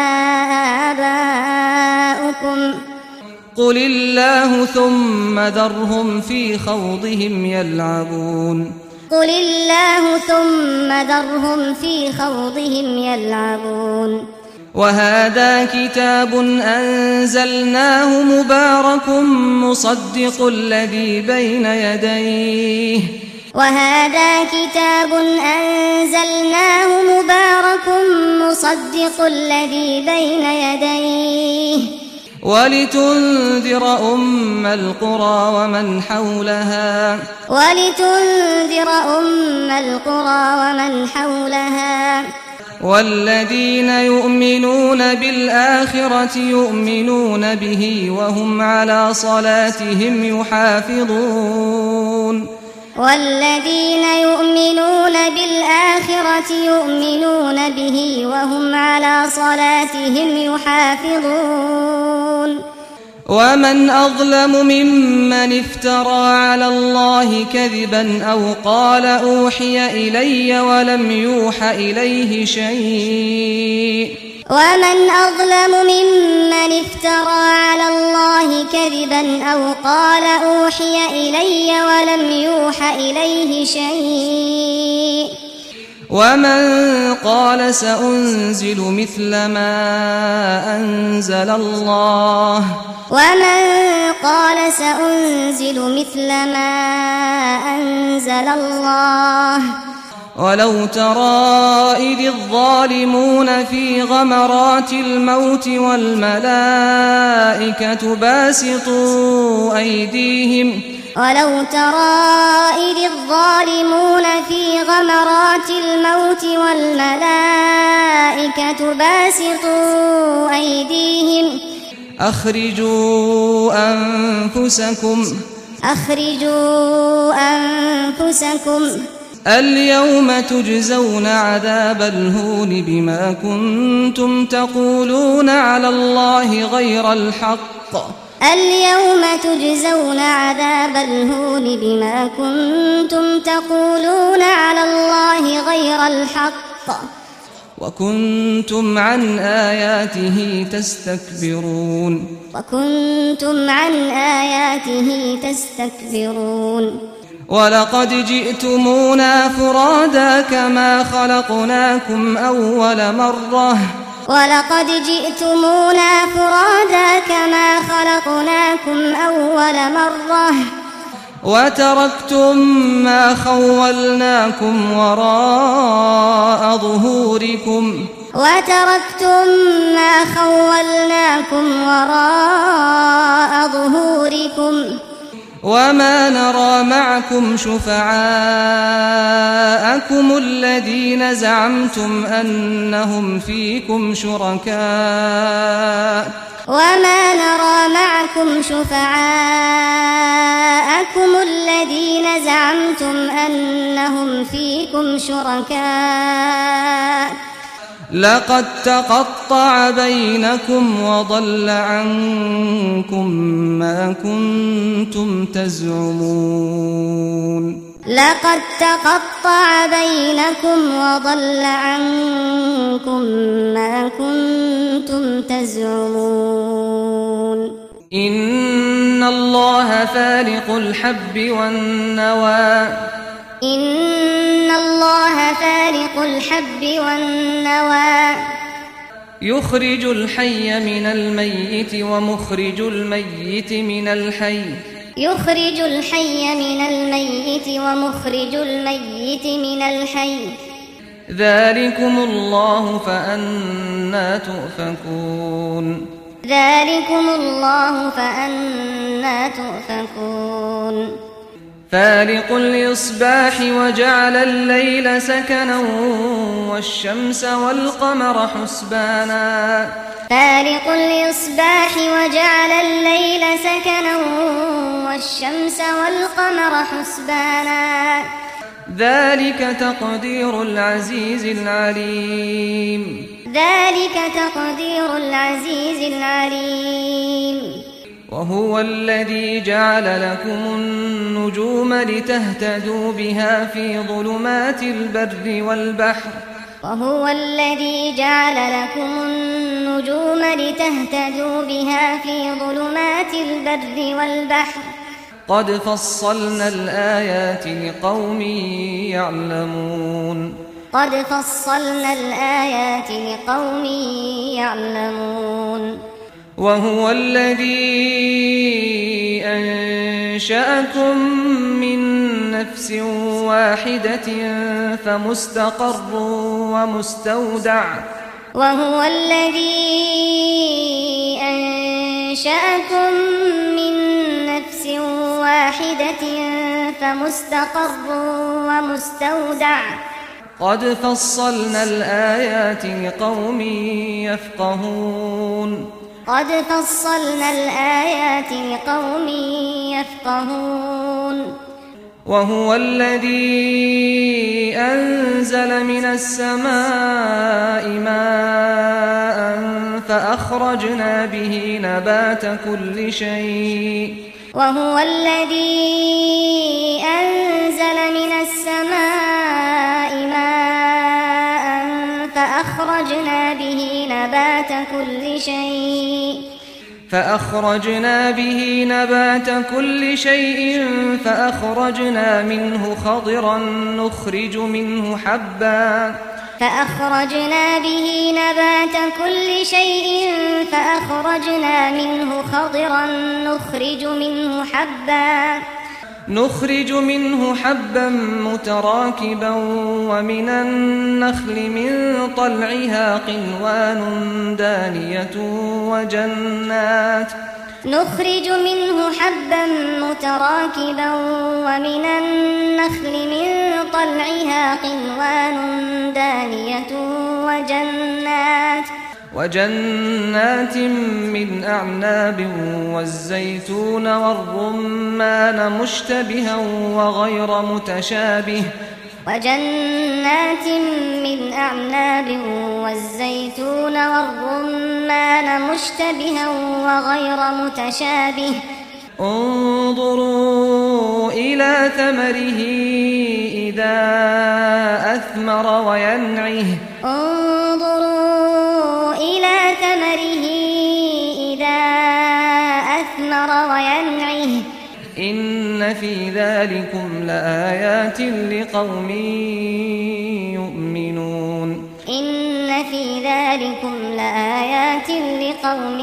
آباؤكم قل الله ثم ذرهم في خوضهم يلعبون قل الله ثم ذرهم في خوضهم يلعبون وهذا كتاب أنزلناه مبارك مصدق الذي بين يديه وهذا كتاب أنزلناه مبارك مصدق الذي بين يديه ولتنذر أم القرى ومن حولها ولتنذر أم القرى ومن حولها والذين يؤمنون بالآخرة يؤمنون به وهم على صلاتهم يحافظون والذين يؤمنون بالآخرة يؤمنون به وهم على صلاتهم يحافظون ومن أظلم ممن افترى على الله كذبا أو قال أوحي إلي ولم يوح إليه شيء ومن أظلم ممن افترى على الله كذبا أو قال أوحي إلي ولم يوح إليه شيء ومن قال سأنزل مثل ما أنزل الله ومن قال سأنزل مثل ما أنزل الله ولو ترى إذ الظالمون في غمرات الموت والملائكة باسطوا أيديهم ولو ترى إذ الظالمون في غمرات الموت والملائكة باسطوا أيديهم أخرجوا أنفسكم أخرجوا أنفسكم اليوم تجزون عذاب الهون بما كنتم تقولون على الله غير الحق اليوم تجزون عذاب الهون بما كنتم تقولون على الله غير الحق وكنتم عن آياته تستكبرون وكنتم عن آياته تستكبرون ولقد جئتمونا فرادا كما خلقناكم أول مرة ولقد جئتمونا فرادا كما خلقناكم أول مرة وتركتم ما خولناكم وراء ظهوركم وتركتم ما خولناكم وراء ظهوركم وما نرى معكم شفعاءكم الذين زعمتم أنهم فيكم شركاء وما نرى معكم شفعاءكم الذين زعمتم أنهم فيكم شركاء لقد تقطع بينكم وضل عنكم ما كنتم تزعمون لقد تقطع بينكم وضل عنكم ما كنتم تزعمون إن الله فالق الحب والنوى إن الله فالق الحب والنوى يخرج الحي من الميت ومخرج الميت من الحي يخرج الحي من الميت ومخرج الميت من الحي ذلكم الله فأنى تؤفكون ذلكم الله فأنى تؤفكون فالق الإصباح وجعل الليل سكنا والشمس والقمر حسبانا فالق الإصباح وجعل الليل سكنا والشمس والقمر حسبانا ذلك تقدير العزيز العليم ذلك تقدير العزيز العليم وهو الذي جعل لكم النجوم لتهتدوا بها في ظلمات البر والبحر وهو الذي جعل لكم النجوم لتهتدوا بها في ظلمات البر والبحر قد فصلنا الآيات لقوم يعلمون قد فصلنا الآيات لقوم يعلمون وهو الذي أنشأكم من نفس واحدة فمستقر ومستودع وهو الذي أنشأكم من نفس واحدة فمستقر ومستودع قد فصلنا الآيات لقوم يفقهون قد فصلنا الآيات لقوم يفقهون وهو الذي أنزل من السماء ماء فأخرجنا به نبات كل شيء وهو الذي أنزل من السماء ماء فأخرجنا به نبات كل شيء فأخرجنا به نبات كل شيء فأخرجنا منه خضرا نخرج منه حبا فأخرجنا به نبات كل شيء فأخرجنا منه خضرا نخرج منه حبا نخرج منه حبا متراكبا ومن النخل من طلعها قنوان دانية وجنات نخرج منه حبا متراكبا ومن النخل من طلعها قنوان دانية وجنات وجنات من أعناب والزيتون والرمان مشتبها وغير متشابه وجنات من أعناب والزيتون والرمان مشتبها وغير متشابه انظروا إلى ثمره إذا أثمر وينعه انظروا إلى ثمره إذا أثمر وينعه إن في ذلكم لآيات لقوم يؤمنون إن في ذلكم لآيات لقوم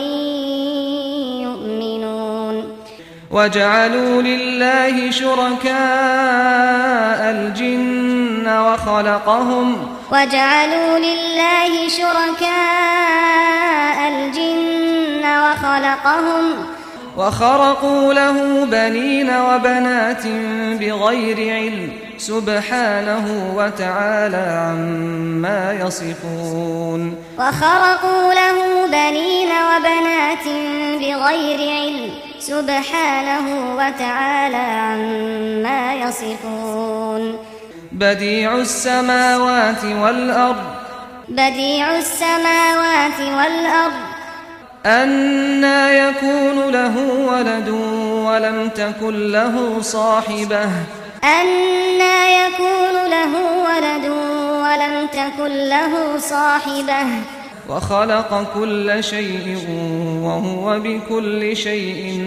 يؤمنون وجعلوا لله شركاء الجن وخلقهم وجعلوا لله شركاء الجن وخلقهم وخرقوا له بنين وبنات بغير علم سبحانه وتعالى عما يصفون وخرقوا له بنين وبنات بغير علم سبحانه وتعالى عما يصفون بديع السماوات والأرض بديع السماوات والأرض أنى يكون له ولد ولم تكن له صاحبة أنى يكون له ولد ولم تكن له صاحبة وخلق كل شيء وهو بكل شيء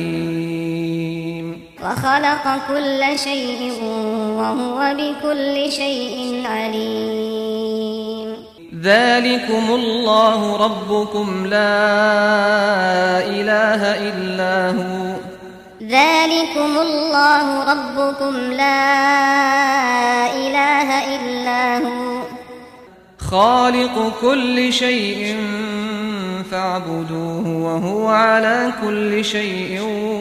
عليم وخلق كل شيء وهو بكل شيء عليم ذلكم الله ربكم لا إله إلا هو ذلكم الله ربكم لا إله إلا هو خالق كل شيء فاعبدوه وهو على كل شيء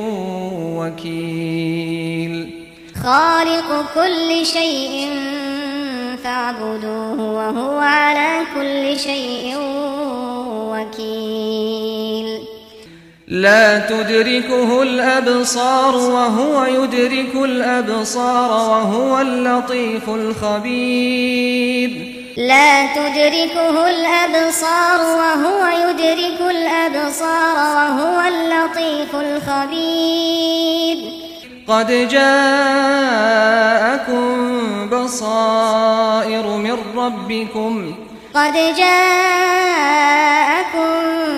وكيل خالق كل شيء فاعبدوه وهو على كل شيء وكيل لا تدركه الأبصار وهو يدرك الأبصار وهو اللطيف الخبير لا تدركه الأبصار وهو يدرك الأبصار وهو اللطيف الخبير قد جاءكم بصائر من ربكم قد جاءكم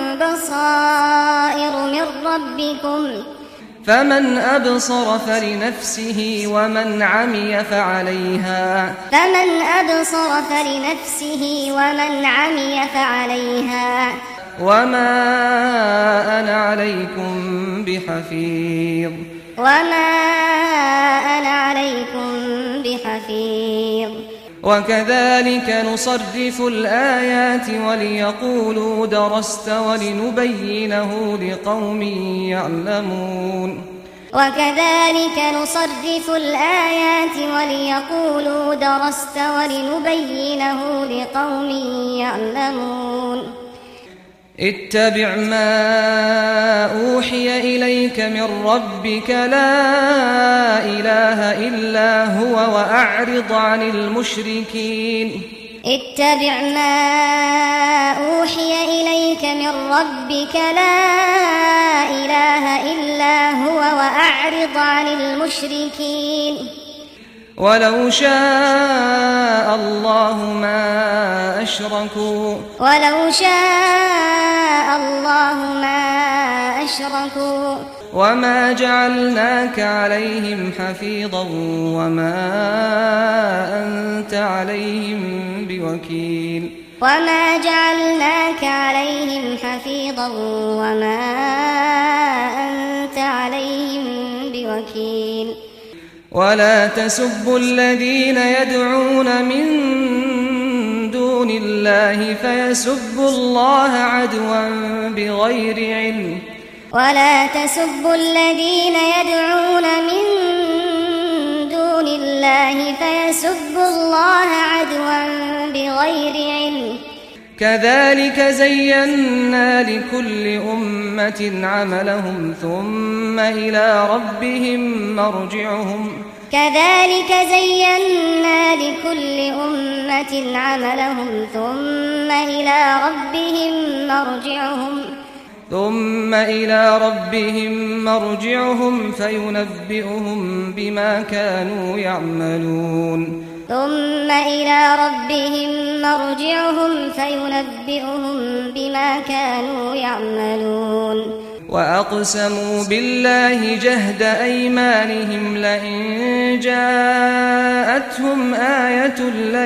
بصائر من ربكم فمن أبصر فلنفسه ومن عمي فعليها فمن أبصر فلنفسه ومن عمي فعليها وما أنا عليكم بحفيظ وما أنا عليكم بحفيظ وكذلك نصرف الآيات وليقولوا درست ولنبينه لقوم يعلمون وكذلك نصرف الآيات وليقولوا درست ولنبينه لقوم يعلمون اتبع ما أوحي إليك من ربك لا إله إلا هو وأعرض عن المشركين اتبع ما أوحي إليك من ربك لا إله إلا هو وأعرض عن المشركين ولو شاء الله ما أشركوا ولو شاء الله ما أشركوا وما جعلناك عليهم حفيظا وما أنت عليهم بوكيل وما جعلناك عليهم حفيظا وما أنت عليهم بوكيل ولا تسبوا الذين يدعون من دون الله فيسبوا الله عدوا بغير علم ولا تسبوا الذين يدعون من دون الله فيسبوا الله عدوا بغير علم كذلك زينا لكل أمة عملهم ثم إلى ربهم مرجعهم كذلك زينا لكل أمة عملهم ثم إلى ربهم مرجعهم ثم إلى ربهم مرجعهم فينبئهم بما كانوا يعملون ثم إلى ربهم مرجعهم فينبئهم بما كانوا يعملون وأقسموا بالله جهد أيمانهم لئن جاءتهم آية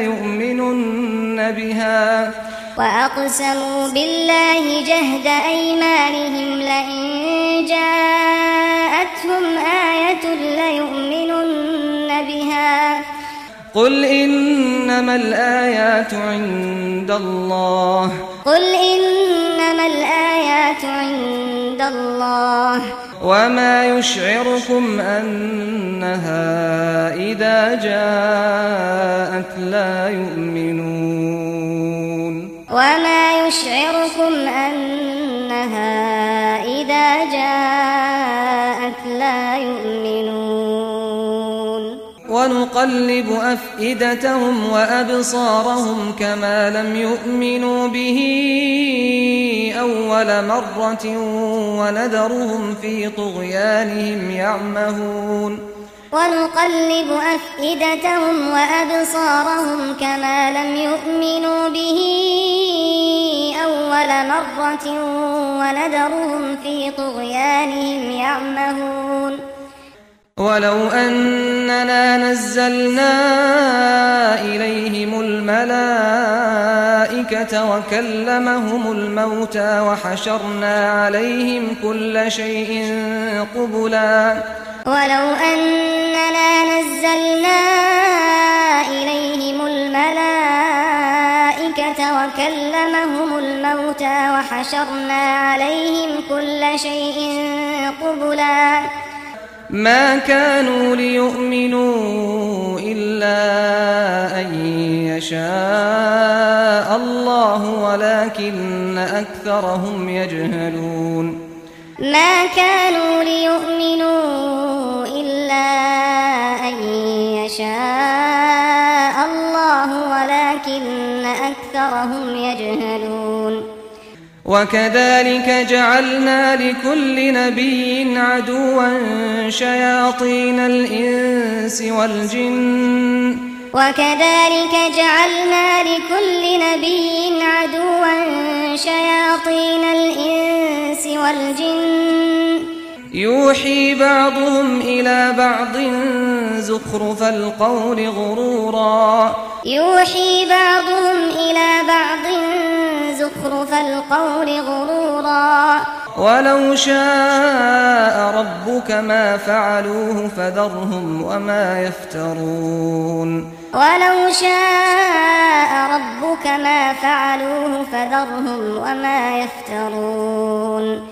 ليؤمنن بها وأقسموا بالله جهد أيمانهم لئن جاءتهم آية ليؤمنن بها قل إنما الآيات عند الله قل إنما الآيات عند الله وما يشعركم أنها إذا جاءت لا يؤمنون وما يشعركم أنها إذا جاءت لا يؤمنون ونقلب أفئدتهم وأبصارهم كما لم يؤمنوا به أول مرة ونذرهم في طغيانهم يعمهون ونقلب أفئدتهم وأبصارهم كما لم يؤمنوا به أول مرة ونذرهم في طغيانهم يعمهون ولو أننا نزلنا إليهم الملائكة وكلمهم الموتى وحشرنا عليهم كل شيء قبلا ولو أننا نزلنا إليهم الملائكة وكلمهم الموتى وحشرنا عليهم كل شيء قبلا ما كانوا ليؤمنوا إلا أن يشاء الله ولكن أكثرهم يجهلون ما كانوا ليؤمنوا إلا أن يشاء الله ولكن أكثرهم يجهلون وكذلك جعلنا لكل نبي عدوا شياطين الإنس والجن وكذلك جعلنا لكل نبي عدوا شياطين الإنس والجن يوحي بعضهم إلى بعض زخرف القول غرورا يوحي بعضهم إلى بعض زخرف القول غرورا ولو شاء ربك ما فعلوه فذرهم وما يفترون ولو شاء ربك ما فعلوه فذرهم وما يفترون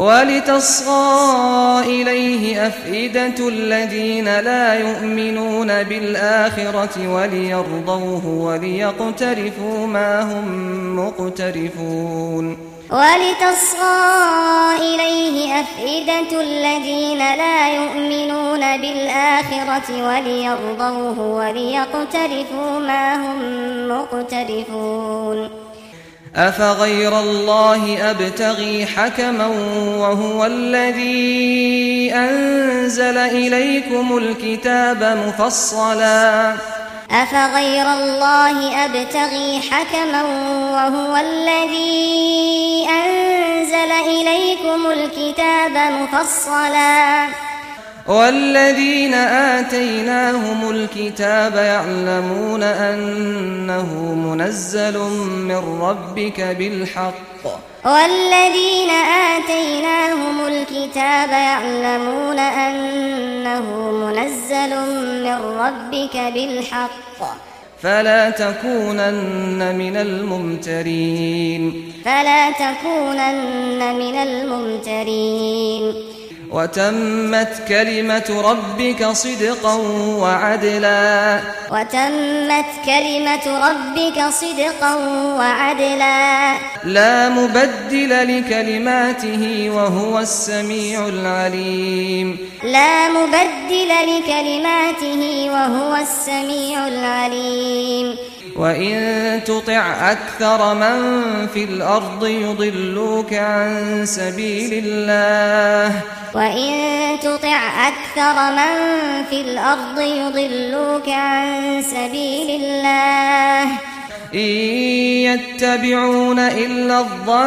ولتصغى إليه أفئدة الذين لا يؤمنون بالآخرة وليرضوه وليقترفوا ما هم مقترفون ولتصغى إليه أفئدة الذين لا يؤمنون بالآخرة وليرضوه وليقترفوا ما هم مقترفون أفغير الله أبتغي حكما وهو الذي أنزل إليكم الكتاب مفصلا أفغير الله أبتغي حكما وهو الذي أنزل إليكم الكتاب مفصلا والذين آتيناهم الكتاب يعلمون أنه منزل من ربك بالحق والذين آتيناهم الكتاب يعلمون أنه منزل من ربك بالحق فلا تكونن من الممترين فلا تكونن من الممترين وتمت كلمة ربك صدقا وعدلا وتمت كلمة ربك صدقا وعدلا لا مبدل لكلماته وهو السميع العليم لا مبدل لكلماته وهو السميع العليم وإن تطع أكثر من في الأرض يضلوك عن سبيل الله وإن تطع أكثر من في الأرض يضلوك عن سبيل الله إن يتبعون إلا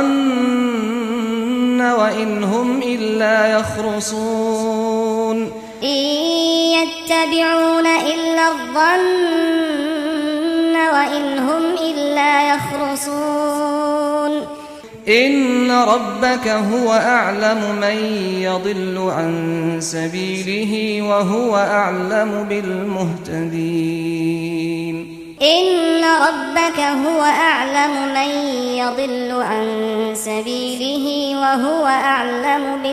الظن وإن هم إلا يخرصون إن يتبعون إلا الظن وإن هم إلا يخرصون إن ربك هو أعلم من يضل عن سبيله وهو أعلم بالمهتدين إن ربك هو أعلم من يضل عن سبيله وهو أعلم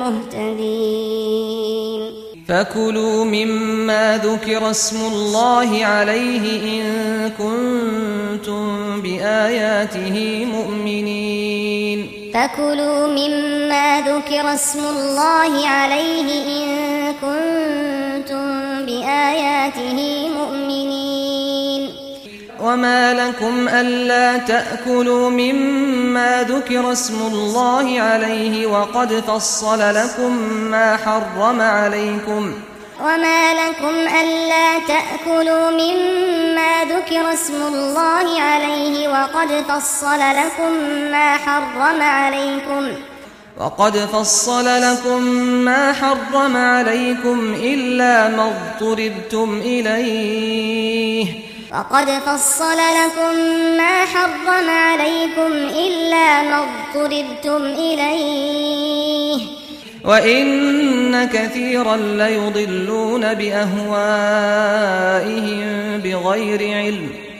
بالمهتدين فكلوا مما ذكر اسم الله عليه إن كنتم بآياته مؤمنين فكلوا مما ذكر اسم الله عليه إن كنتم بآياته مؤمنين وما لكم ألا تأكلوا مما ذكر اسم الله عليه وقد فصل لكم ما حرم عليكم وما لكم ألا تأكلوا مما ذكر اسم الله عليه وقد فصل لكم ما حرم عليكم وقد فصل لكم ما حرم عليكم إلا ما اضطررتم إليه وقد فصل لكم ما حرم عليكم إلا ما اضطررتم إليه وإن كثيرا ليضلون بأهوائهم بغير علم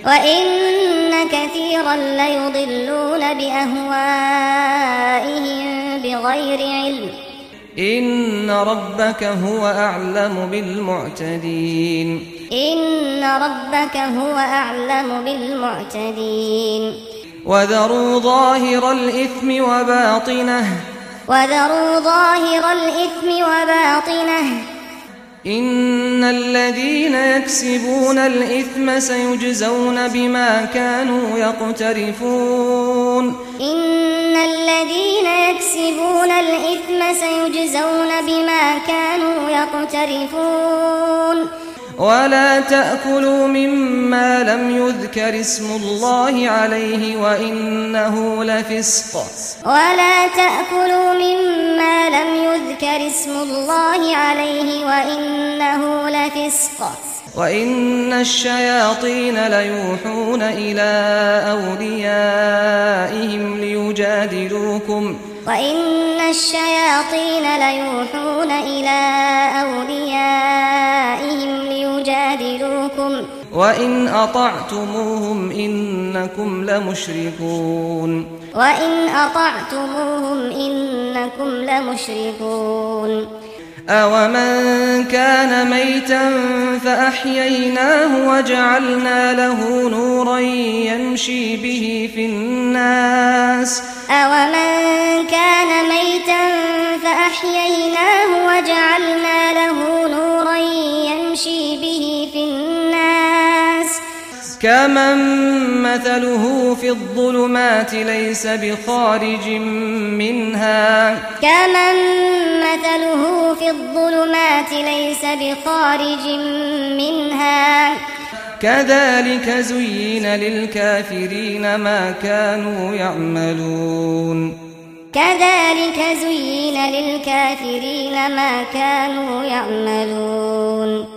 وإن كثيرا ليضلون بأهوائهم بغير علم إن ربك هو أعلم بالمعتدين إن ربك هو أعلم بالمعتدين وذروا ظاهر الإثم وباطنه وذروا ظاهر الإثم وباطنه إن الذين يكسبون الإثم سيجزون بما كانوا يقترفون إن الذين يكسبون الإثم سيجزون بما كانوا يقترفون ولا تأكلوا مما لم يذكر اسم الله عليه وإنه لفسق ولا تأكلوا مما لم يذكر اسم الله عليه وإنه لفسق وإن الشياطين ليوحون إلى أوليائهم ليجادلوكم وإن الشياطين ليوحون إلى أوليائهم ليجادلوكم وإن أطعتموهم إنكم لمشركون وإن أطعتموهم إنكم لمشركون أومن كان ميتا فأحييناه وجعلنا له نورا يمشي به في الناس أومن كان ميتا فأحييناه وجعلنا له نورا يمشي به في الناس كمن مثله في الظلمات ليس بخارج منها كمن مثله في الظلمات ليس بخارج منها كذلك زين للكافرين ما كانوا يعملون كذلك زين للكافرين ما كانوا يعملون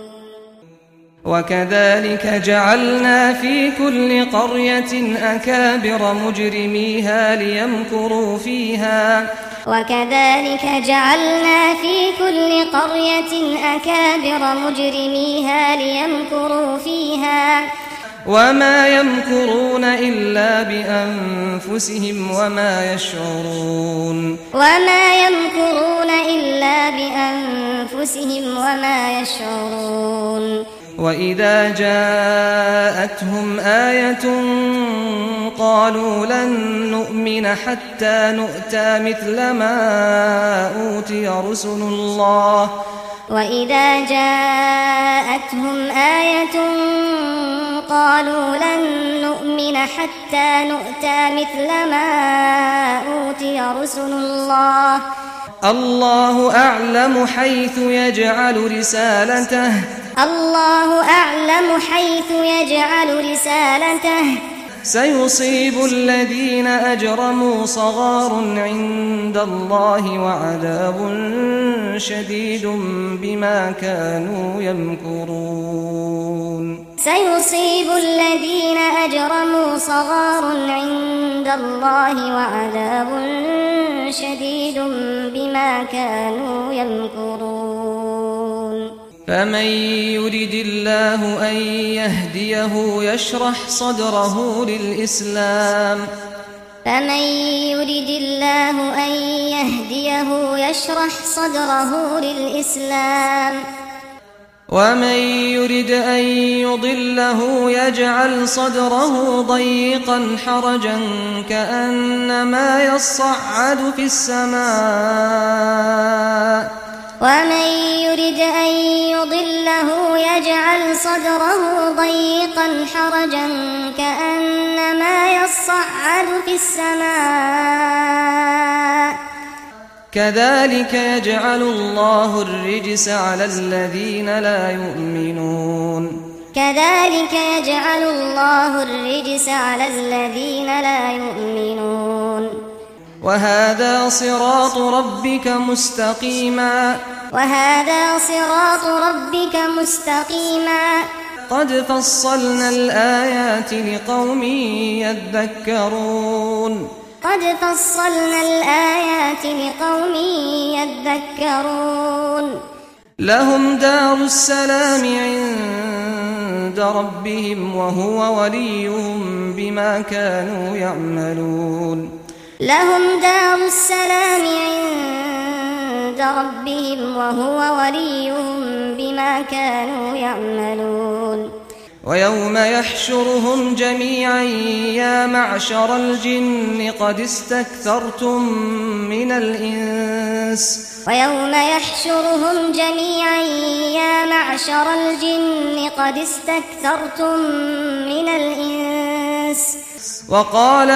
وكذلك جعلنا في كل قرية أكابر مجرميها ليمكروا فيها وكذلك جعلنا في كل قرية أكابر مجرميها ليمكروا فيها وما يمكرون إلا بأنفسهم وما يشعرون وما يمكرون إلا بأنفسهم وما يشعرون وإذا جاءتهم آية قالوا لن نؤمن حتى نؤتى مثل ما أوتي رسل الله وإذا جاءتهم آية قالوا لن نؤمن حتى نؤتى مثل ما أوتي رسل الله الله أعلم حيث يجعل رسالته الله أعلم حيث يجعل رسالته سيصيب الذين أجرموا صغار عند الله وعذاب شديد بما كانوا يمكرون سيصيب الذين أجرموا صغار عند الله وعذاب شديد بما كانوا يمكرون فمن يرد الله أن يهديه يشرح صدره للإسلام فمن يرد الله أن يهديه يشرح صدره للإسلام ومن يرد أن يضله يجعل صدره ضيقا حرجا كأنما يصعد في السماء ومن يرد أن يضله يجعل صدره ضيقا حرجا كأنما يصعد في السماء كذلك يجعل الله الرجس على الذين لا يؤمنون كذلك يجعل الله الرجس على الذين لا يؤمنون وهذا صراط ربك مستقيما وهذا صراط ربك مستقيما قد فصلنا الآيات لقوم يذكرون قد فصلنا الآيات لقوم يذكرون لهم دار السلام عند عند ربهم وهو وليهم بما كانوا يعملون لهم دار السلام عند ربهم وهو وليهم بما كانوا يعملون ويوم يحشرهم جميعا يا معشر الجن قد استكثرتم من الإنس ويوم يحشرهم جميعا يا معشر الجن قد استكثرتم من الإنس وقال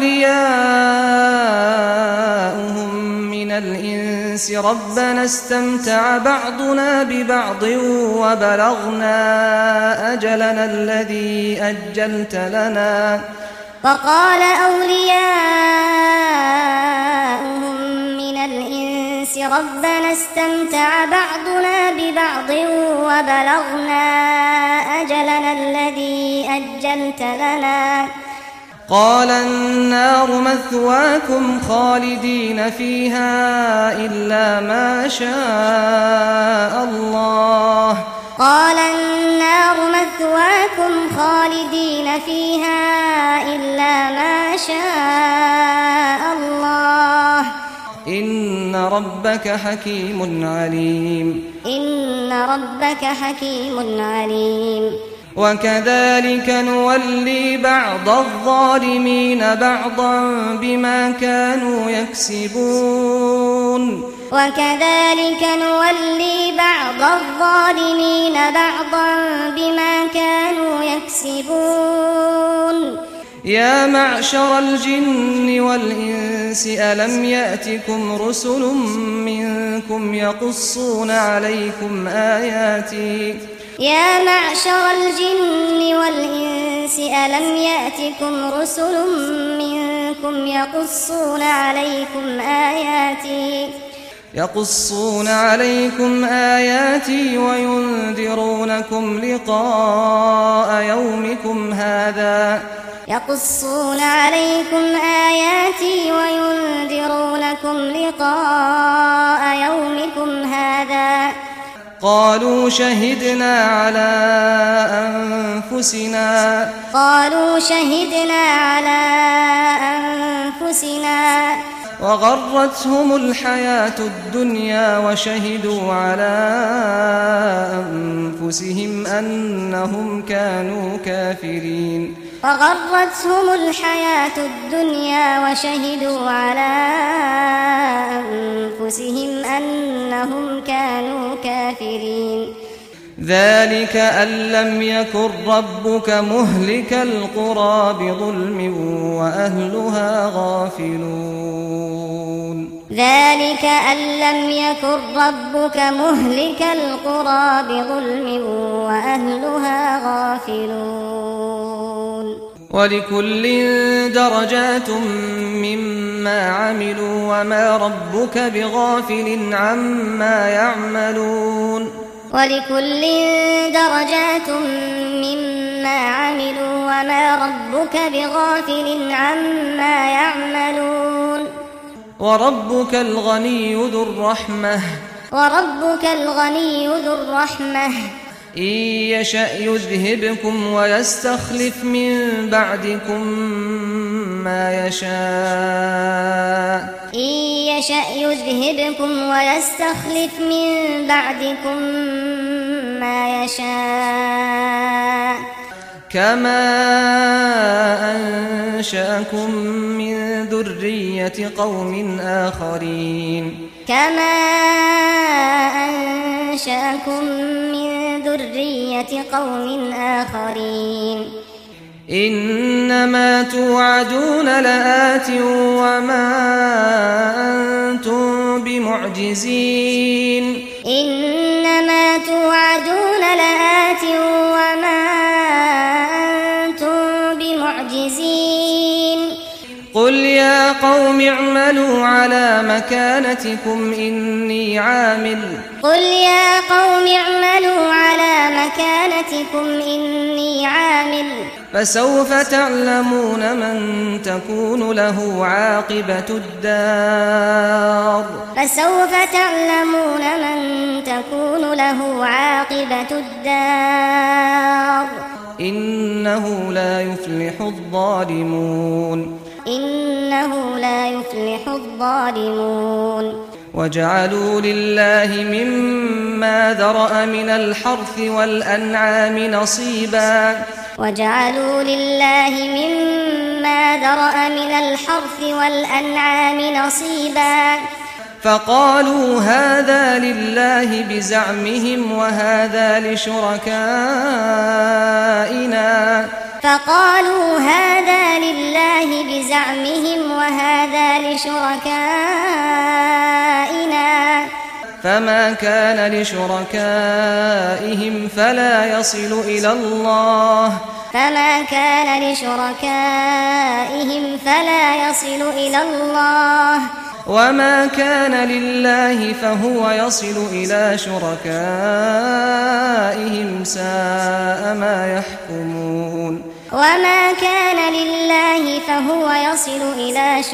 أولياؤهم من الإنس ربنا استمتع بعضنا ببعض وبلغنا أجلنا الذي أجلت لنا وقال أولياؤهم من الإنس ربنا استمتع بعضنا ببعض وبلغنا أجلنا الذي أجلت لنا قال النار مثواكم خالدين فيها إلا ما شاء الله قال النار مثواكم خالدين فيها إلا ما شاء الله إن ربك حكيم عليم إن ربك حكيم عليم وكذلك نولي بعض الظالمين بعضا بما كانوا يكسبون وكذلك نولي بعض الظالمين بعضا بما كانوا يكسبون يا معشر الجن والإنس ألم يأتكم رسل منكم يقصون عليكم آياتي يا معشر الجن والإنس ألم يأتكم رسل منكم يقصون عليكم آياتي يقصون عليكم آياتي وينذرونكم لقاء يومكم هذا يقصون عليكم آياتي وينذرونكم لقاء يومكم هذا قالوا شهدنا على أنفسنا قالوا شهدنا على أنفسنا وغرتهم الحياة الدنيا وشهدوا على أنفسهم أنهم كانوا كافرين وغرتهم الحياة الدنيا وشهدوا على أنفسهم أنهم كانوا كافرين ذلك أن لم يكن ربك مهلك القرى بظلم وأهلها غافلون ذلك أن لم يكن ربك مهلك القرى بظلم وأهلها غافلون ولكل درجات مما عملوا وما ربك بغافل عما يعملون ولكل درجات مما عملوا وما ربك بغافل عما يعملون وربك الغني ذو الرحمة وربك الغني ذو الرحمة إن يشأ يذهبكم ويستخلف من بعدكم ما يشاء إن يشأ يذهبكم ويستخلف من بعدكم ما يشاء كما أنشأكم من ذرية قوم آخرين كما أنشأكم من ذرية قوم آخرين إنما توعدون لآت وما أنتم بمعجزين إنما توعدون لآت وما أنتم بمعجزين قل يا قوم اعملوا على مكانتكم إني عامل قل يا قوم اعملوا على مكانتكم إني عامل فسوف تعلمون من تكون له عاقبة الدار فسوف تعلمون من تكون له عاقبة الدار إنه لا يفلح الظالمون إنه لا يفلح الظالمون وجعلوا لله مما ذرأ من الحرث والأنعام نصيبا وجعلوا لله مما ذرأ من الحرث والأنعام نصيبا فقالوا هذا لله بزعمهم وهذا لشركائنا فقالوا هذا لله بزعمهم وهذا لشركائنا فما كان لشركائهم فلا يصل إلى الله فما كان لشركائهم فلا يصل إلى الله وما كان لله فهو يصل إلى شركائهم ساء ما يحكمون وما كان لله فهو يصل إلى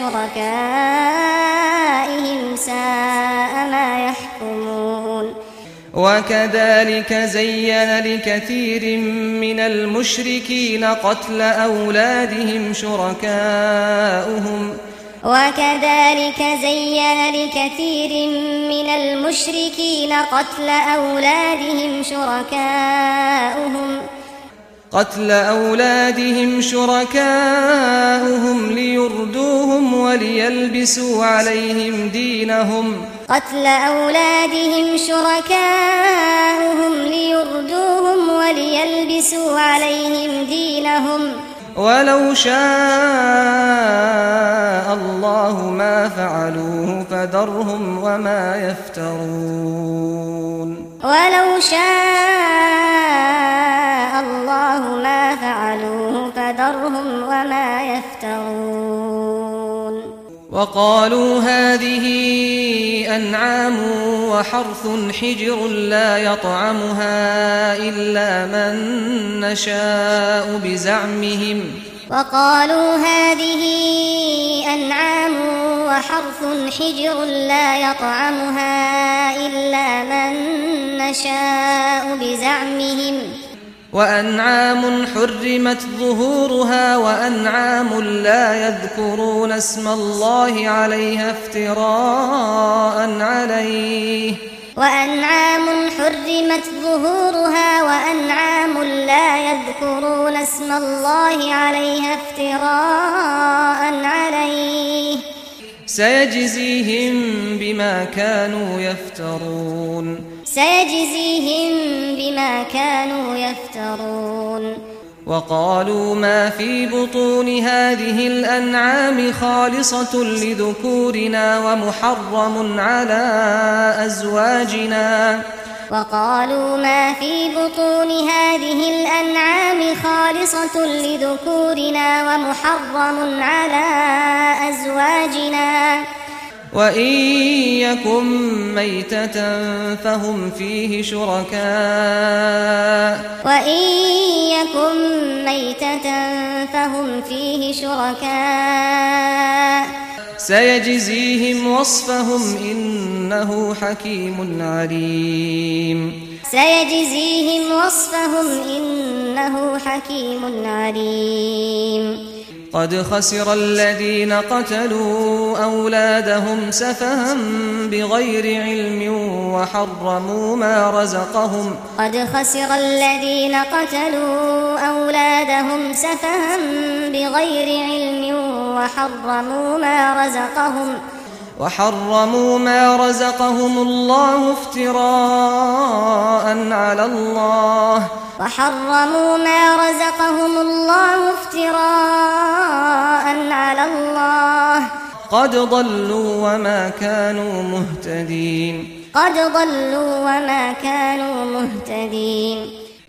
شركائهم ساء ما يحكمون وكذلك زين لكثير من المشركين قتل أولادهم شركاؤهم وكذلك زين لكثير من المشركين قتل أولادهم شركاؤهم قتل أولادهم شركاؤهم ليردوهم وليلبسوا عليهم دينهم قتل أولادهم شركاؤهم ليردوهم وليلبسوا عليهم دينهم ولو شاء الله ما فعلوه فذرهم وما يفترون ولو شاء الله ما فعلوه فذرهم وما يفترون وقالوا هذه أنعام وحرث حجر لا يطعمها إلا من نشاء بزعمهم وقالوا هذه أنعام وحرث حجر لا يطعمها إلا من نشاء بزعمهم وأنعام حرمت ظهورها وأنعام لا يذكرون اسم الله عليها افتراء عليه وأنعام حرمت ظهورها وأنعام لا يذكرون اسم الله عليها افتراء عليه سيجزيهم بما كانوا يفترون سيجزيهم بما كانوا يفترون وقالوا ما في بطون هذه الأنعام خالصة لذكورنا ومحرم على أزواجنا وقالوا ما في بطون هذه الأنعام خالصة لذكورنا ومحرم على أزواجنا وإن يكن ميتة فهم فيه شركاء وإن يكن ميتة فهم فيه شركاء سيجزيهم وصفهم إنه حكيم عليم سيجزيهم وصفهم إنه حكيم عليم قد خسر الذين قتلوا أولادهم سفها بغير علم وحرموا ما رزقهم قد خسر الذين قتلوا أولادهم سفها بغير علم وحرموا ما رزقهم وحرموا ما رزقهم الله افتراء على الله وحرموا ما رزقهم الله افتراء على الله قد ضلوا وما كانوا مهتدين قد ضلوا وما كانوا مهتدين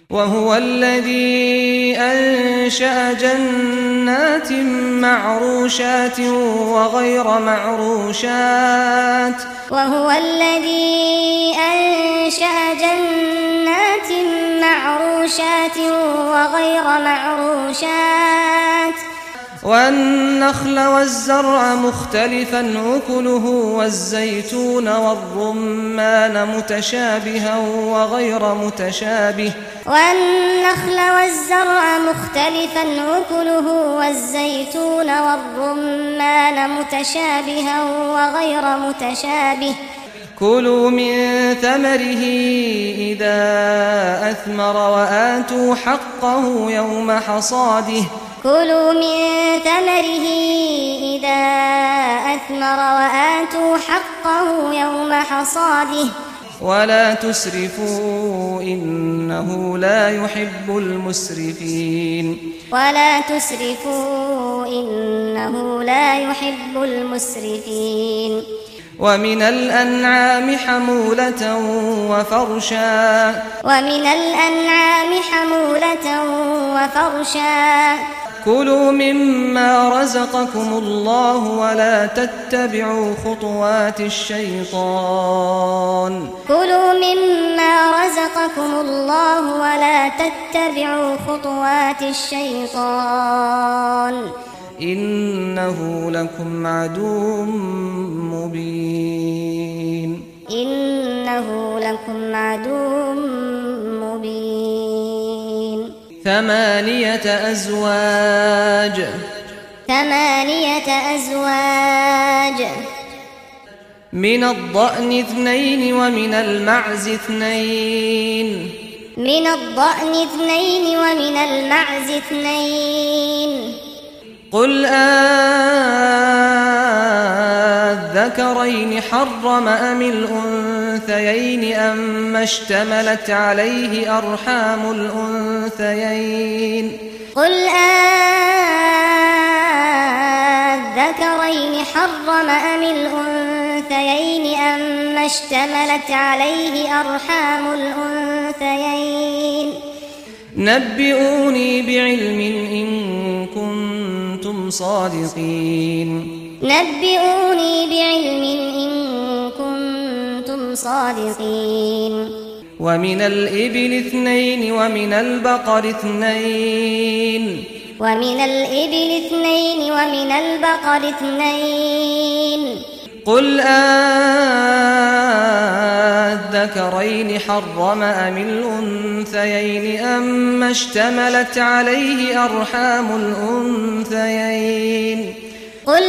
وهو الذي أنشأ جنات معروشات وغير معروشات وهو الذي أنشأ جنات معروشات وغير معروشات والنخل والزرع مختلفا أكله والزيتون والرمان متشابها وغير متشابه والنخل والزرع مختلفا أكله والزيتون والرمان متشابها وغير متشابه كلوا من ثمره إذا أثمر وآتوا حقه يوم حصاده كلوا من ثمره إذا أثمر وآتوا حقه يوم حصاده ولا تسرفوا إنه لا يحب المسرفين ولا تسرفوا إنه لا يحب المسرفين ومن الأنعام حمولة وفرشا ومن الأنعام حمولة وفرشا كلوا مما رزقكم الله ولا تتبعوا خطوات الشيطان كلوا مما رزقكم الله ولا تتبعوا خطوات الشيطان إنه لكم عدو مبين إنه لكم عدو مبين ثمانية أزواج ثمانية أزواج من الضأن اثنين ومن المعز اثنين من الضأن اثنين ومن المعز اثنين قل أذكرين حرم أم الأنثيين أما اشتملت عليه أرحام الأنثيين قل أذكرين حرم أم الأنثيين أما اشتملت عليه أرحام الأنثيين نبئوني بعلم إن كنتم صادقين نبئوني بعلم إن كنتم صادقين ومن الإبل اثنين ومن البقر اثنين ومن الإبل اثنين ومن البقر اثنين قل أذكرين حرم أم الأنثيين أما اشتملت عليه أرحام الأنثيين قل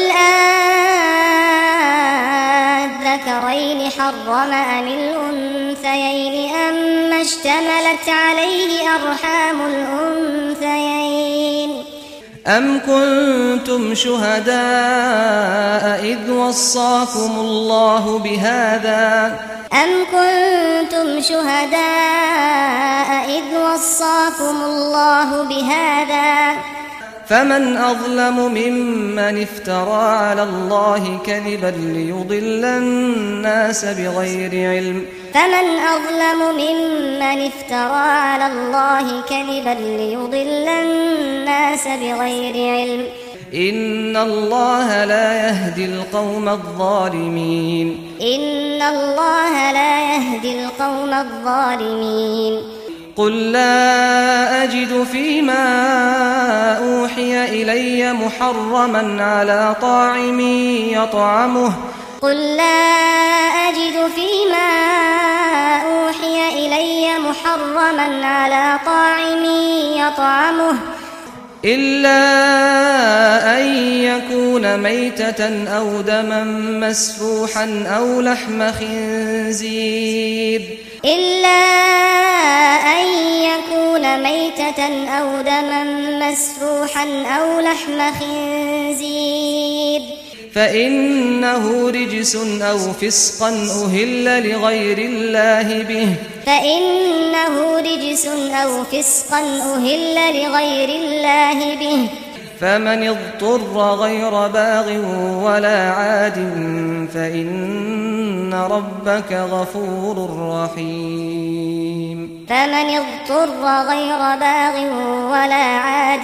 أذكرين حرم أم الأنثيين أما اشتملت عليه أرحام الأنثيين أم كنتم شهداء إذ وصاكم الله بهذا أم كنتم شهداء إذ وصاكم الله بهذا فمن أظلم ممن افترى على الله كذبا ليضل الناس بغير علم فمن أظلم ممن افترى على الله كذبا ليضل الناس بغير علم إن الله لا يهدي القوم الظالمين إن الله لا يهدي القوم الظالمين قل لا أجد فيما أوحي إلي محرما على طاعم يطعمه قل لا أجد فيما أوحي إلي محرما على طاعم يطعمه إلا أن يكون ميتة أو دما مسفوحا أو لحم خنزير إلا أن يكون ميتة أو دما مسفوحا أو لحم خنزير فإنه رجس أو فسقا أهل لغير الله به فإنه رجس أو فسقا أهل لغير الله به فمن اضطر غير باغ ولا عاد فإن ربك غفور رحيم فمن اضطر غير باغ ولا عاد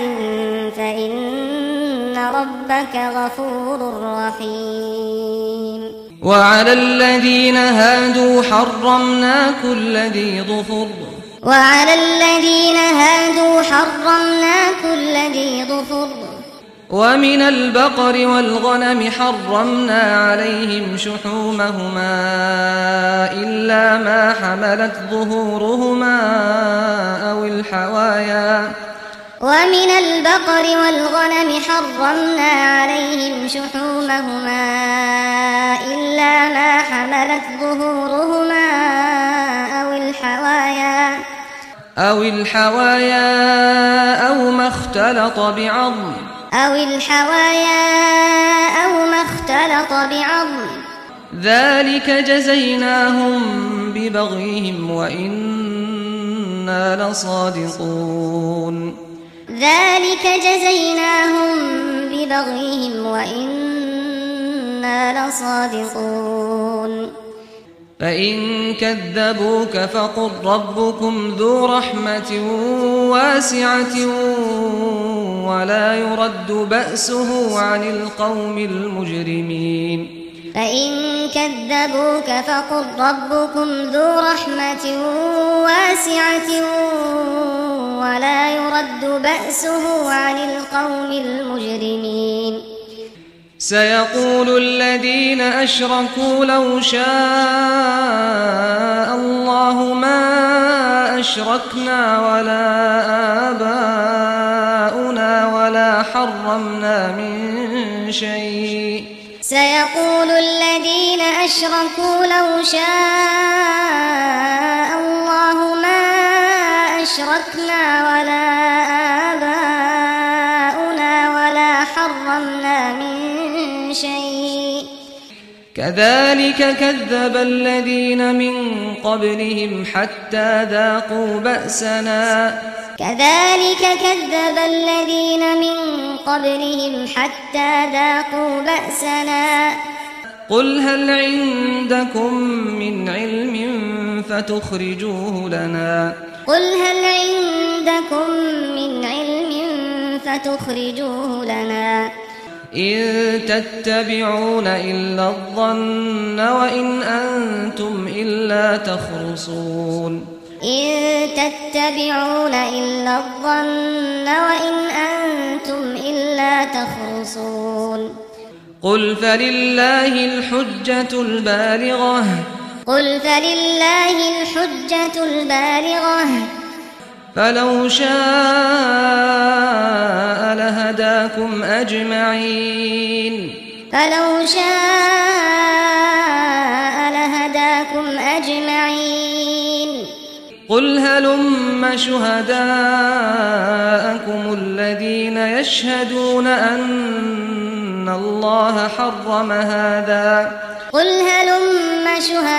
فإن ربك غفور رحيم وعلى الذين هادوا حرمنا كل ذي ظفر وعلى الذين هادوا حرمنا كل ذي ظفر ومن البقر والغنم حرمنا عليهم شحومهما إلا ما حملت ظهورهما أو الحوايا ومن البقر والغنم حرمنا عليهم شحومهما إلا ما حملت ظهورهما أو الحوايا أو الحوايا أو ما اختلط بعظم أو الحوايا أو ما اختلط بعظم ذلك جزيناهم ببغيهم وإنا لصادقون ذلك جزيناهم ببغيهم وإنا لصادقون فإن كذبوك فقل ربكم ذو رحمة واسعة ولا يرد بأسه عن القوم المجرمين فإن كذبوك فقل ربكم ذو رحمة واسعة ولا يرد بأسه عن القوم المجرمين سيقول الذين أشركوا لو شاء الله ما أشركنا ولا آباؤنا ولا حرمنا من شيء سيقول الذين أشركوا لو شاء الله ما أشركنا ولا آباؤنا ولا حرمنا من شيء كذلك كذب الذين من قبلهم حتى ذاقوا بأسنا كذلك كذب الذين من قبلهم حتى ذاقوا بأسنا قل هل عندكم من علم فتخرجوه لنا قل هل عندكم من علم فتخرجوه لنا إن تتبعون إلا الظن وإن أنتم إلا تخرصون إن تتبعون إلا الظن وإن أنتم إلا تخرصون قل فلله الحجة البالغة قل فلله الحجة البالغة فلو شاء لهداكم أجمعين فلو شاء لهداكم أجمعين قل هلم شهداءكم الذين يشهدون أن الله حرم هذا قل هلم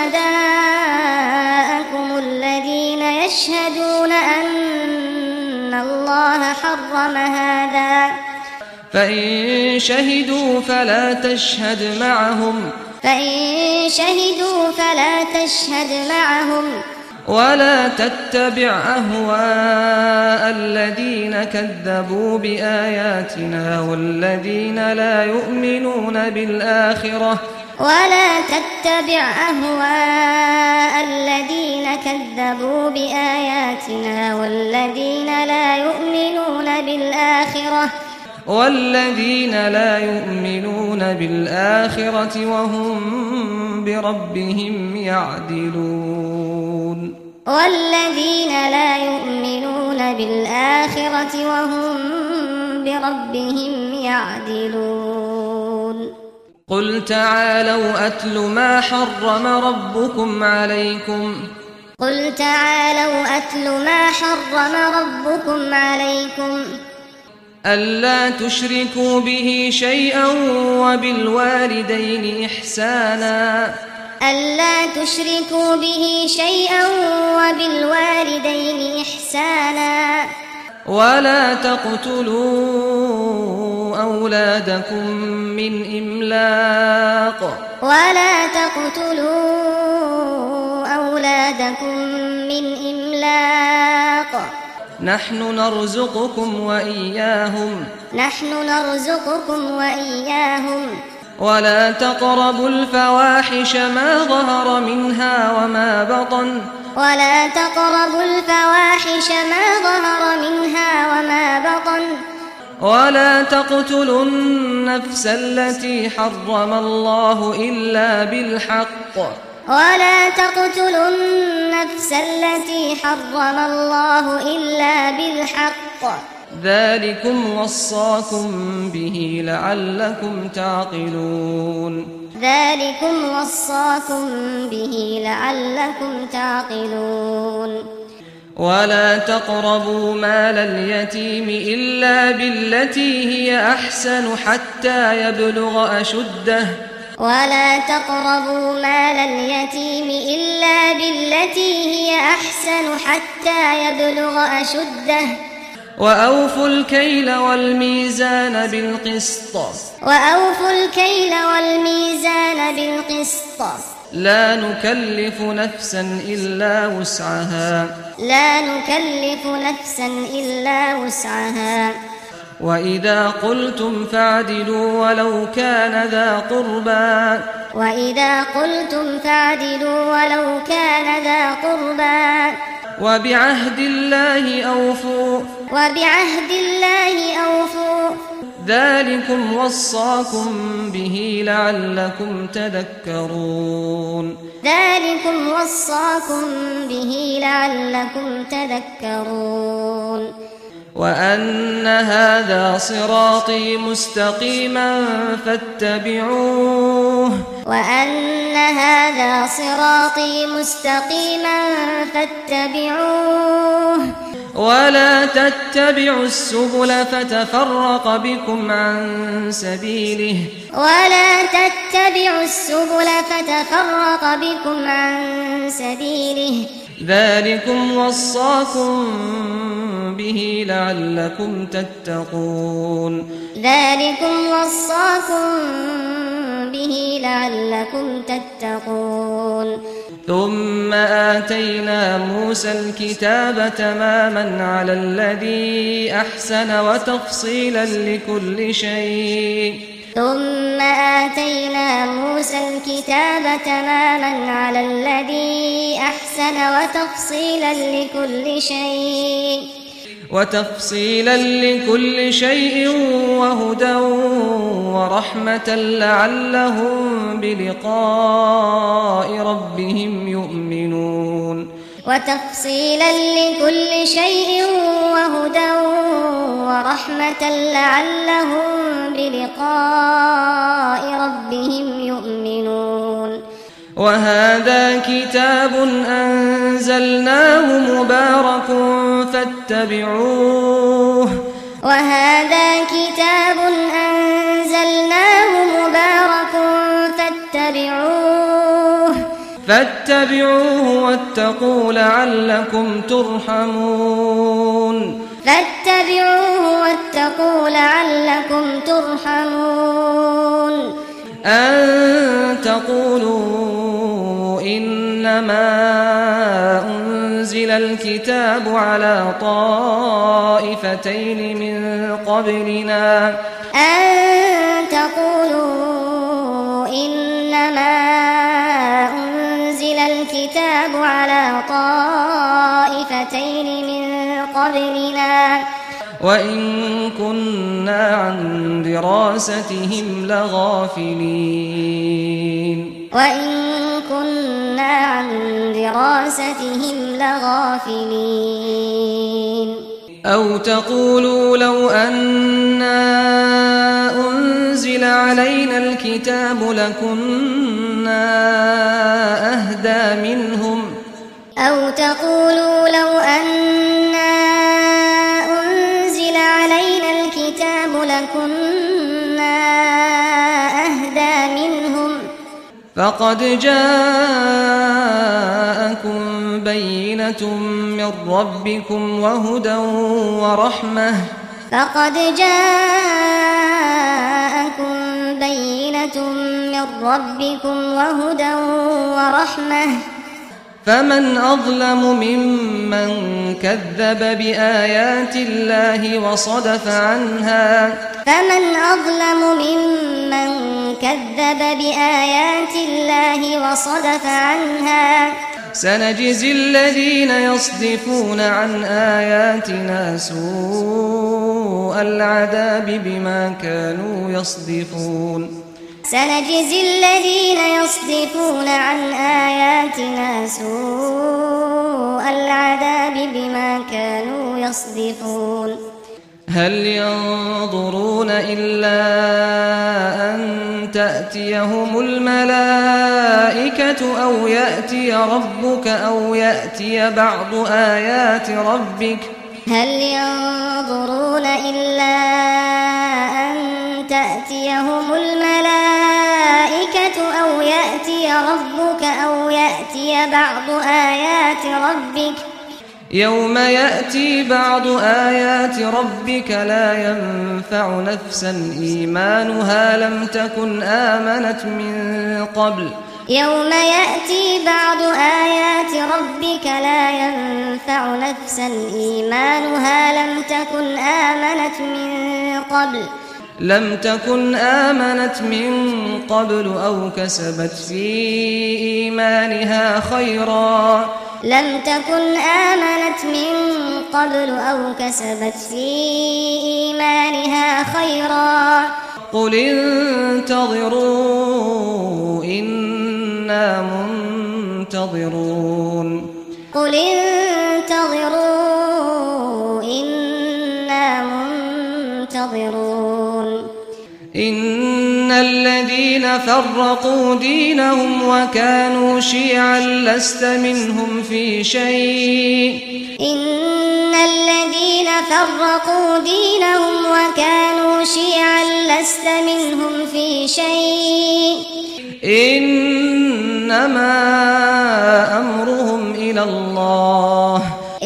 شهداءكم الذين يشهدون أن الله حرم هذا فإن شهدوا فلا تشهد معهم فإن شهدوا فلا تشهد معهم ولا تتبع أهواء الذين كذبوا بآياتنا والذين لا يؤمنون بالآخرة ولا تتبع أهواء الذين كذبوا بآياتنا والذين لا يؤمنون بالآخرة والذين لا يؤمنون بالآخرة وهم بربهم يعدلون والذين لا يؤمنون بالآخرة وهم بربهم يعدلون قل تعالوا أتل ما حرم ربكم عليكم قل تعالوا أتل ما حرم ربكم عليكم ألا تشركوا به شيئا وبالوالدين إحسانا ألا تشركوا به شيئا وبالوالدين إحسانا ولا تقتلوا أولادكم من إملاق ولا تقتلوا أولادكم من إملاق نحن نرزقكم وإياهم نحن نرزقكم وإياهم ولا تقربوا الفواحش ما ظهر منها وما بطن ولا تقربوا الفواحش ما ظهر منها وما بطن ولا تقتلوا النفس التي حرم الله إلا بالحق ولا تقتلوا النفس التي حرم الله إلا بالحق ذلكم وصاكم به لعلكم تعقلون ذلكم وصاكم به لعلكم تعقلون ولا تقربوا مال اليتيم إلا بالتي هي أحسن حتى يبلغ أشده ولا تقربوا مال اليتيم إلا بالتي هي أحسن حتى يبلغ أشده وأوفوا الكيل والميزان بالقسط وأوفوا الكيل والميزان بالقسط لا نكلف نفسا إلا وسعها لا نكلف نفسا إلا وسعها وإذا قلتم فاعدلوا ولو كان ذا قربى وإذا قلتم فاعدلوا ولو كان ذا قربى وبعهد الله أوفوا وبعهد الله أوفوا ذلكم وصاكم به لعلكم تذكرون ذلكم وصاكم به لعلكم تذكرون وأن هذا صراطي مستقيما فاتبعوه وأن هذا صراطي مستقيما فاتبعوه ولا تتبعوا السبل فتفرق بكم عن سبيله ولا تتبعوا السبل فتفرق بكم عن سبيله ذلكم وصاكم به لعلكم تتقون ذلكم وصاكم به لعلكم تتقون ثم آتينا موسى الكتاب تماما على الذي أحسن وتفصيلا لكل شيء ثم آتينا موسى الكتاب تماما على الذي أحسن وتفصيلا لكل شيء وتفصيلا لكل شيء وهدى ورحمة لعلهم بلقاء ربهم يؤمنون وتفصيلا لكل شيء وهدى ورحمة لعلهم بلقاء ربهم يؤمنون وهذا كتاب أنزلناه مبارك فاتبعوه وهذا كتاب أنزلناه مبارك فاتبعوه فاتبعوه واتقوا لعلكم ترحمون فاتبعوه واتقوا لعلكم ترحمون أن تقولوا إنما أنزل الكتاب على طائفتين من قبلنا أن تقولوا إنما أنزل الكتاب على طائفتين من قبلنا وإن كنا عن دراستهم لغافلين وإن كنا عن دراستهم لغافلين أو تقولوا لو أنا أنزل علينا الكتاب لكنا أهدى منهم أو تقولوا لو أنا أنزل علينا الكتاب لكنا أهدى منهم فقد جاءكم بينة من ربكم وهدى ورحمة فقد جاءكم بينة من ربكم وهدى ورحمة فمن أظلم ممن كذب بآيات الله وصدف عنها فمن أظلم ممن كذب بآيات الله وصدف عنها سنجزي الذين يصدفون عن آياتنا سوء العذاب بما كانوا يصدفون سنجزي الذين يصدفون عن آياتنا سوء العذاب بما كانوا يصدفون هل ينظرون إلا أن تأتيهم الملائكة أو يأتي ربك أو يأتي بعض آيات ربك هل ينظرون إلا أن تأتيهم الملائكة أو يأتي ربك أو يأتي بعض آيات ربك يوم يأتي بعض آيات ربك لا ينفع نفسا إيمانها لم تكن آمنت من قبل يوم يأتي بعض آيات ربك لا ينفع نفسا إيمانها لم تكن آمنت من قبل لم تكن آمنت من قبل أو كسبت في إيمانها خيرا لم تكن آمنت من قبل أو كسبت في إيمانها خيرا قل انتظروا إنا منتظرون قل انتظروا إنا منتظرون إن الذين فرقوا دينهم وكانوا شيعا لست منهم في شيء إن الذين فرقوا دينهم وكانوا شيعا لست منهم في شيء إنما أمرهم إلى الله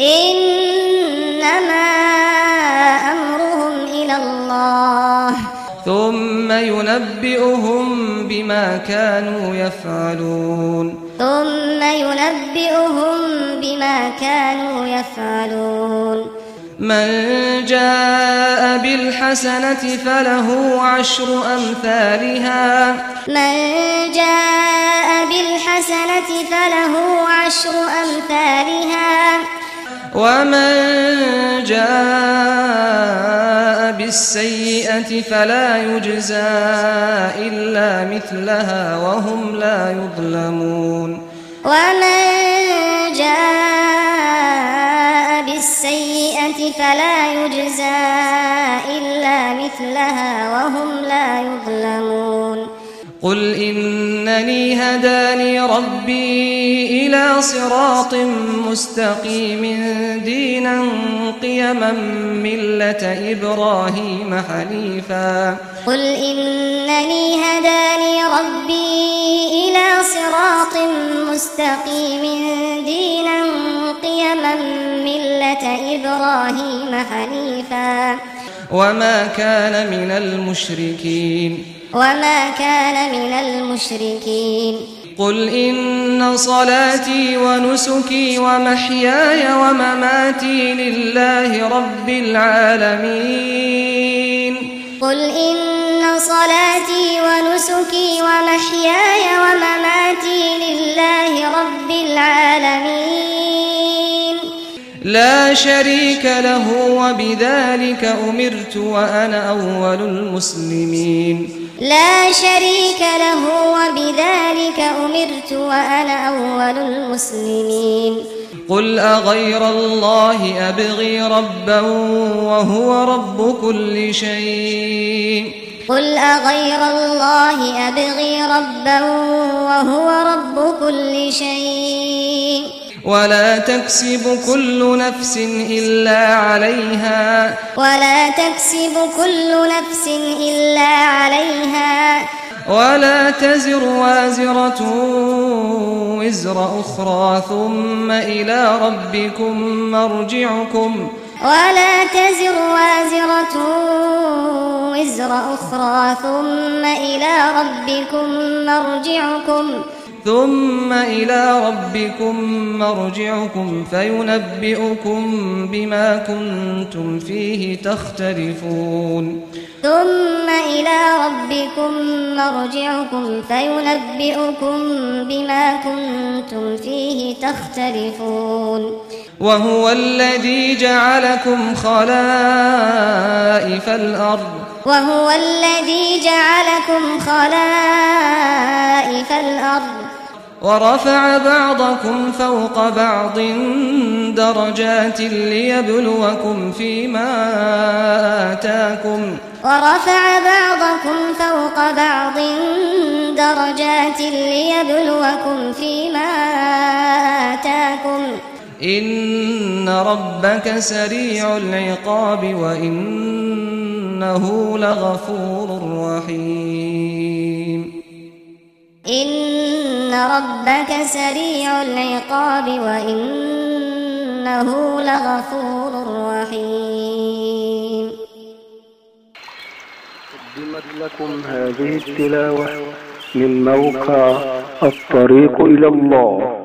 إنما أمرهم إلى الله ثم ينبئهم بما كانوا يفعلون ثم ينبئهم بما كانوا يفعلون من جاء بالحسنة فله عشر أمثالها من جاء بالحسنة فله عشر أمثالها ومن جاء بالسيئة فلا يجزى إلا مثلها وهم لا يظلمون ومن جاء بالسيئة فلا يجزى إلا مثلها وهم لا يظلمون قل إنني هداني ربي إلى صراط مستقيم دينا قيما ملة إبراهيم حنيفا قل إنني هداني ربي إلى صراط مستقيم دينا قيما ملة إبراهيم حنيفا وما كان من المشركين وما كان من المشركين قل إن صلاتي ونسكي ومحياي ومماتي لله رب العالمين قل إن صلاتي ونسكي ومحياي ومماتي لله رب العالمين لا شريك له وبذلك أمرت وأنا أول المسلمين لا شريك له وبذلك أمرت وأنا أول المسلمين قل أغير الله أبغي ربا وهو رب كل شيء قل أغير الله أبغي ربا وهو رب كل شيء ولا تكسب كل نفس إلا عليها ولا تكسب كل نفس إلا عليها ولا تزر وازرة وزر أخرى ثم إلى ربكم مرجعكم ولا تزر وازرة وزر أخرى ثم إلى ربكم مرجعكم ثم إلى ربكم مرجعكم فينبئكم بما كنتم فيه تختلفون ثم إلى ربكم مرجعكم فينبئكم بما كنتم فيه تختلفون وهو الذي جعلكم خلائف الأرض وهو الذي جعلكم خلائف الأرض ورفع بعضكم فوق بعض درجات ليبلوكم فيما آتاكم ورفع بعضكم فوق بعض درجات ليبلوكم فيما آتاكم إن ربك سريع العقاب وإنه لغفور رحيم إن ربك سريع العقاب وإنه لغفور رحيم. قدمت لكم هذه التلاوة من موقع الطريق إلى الله.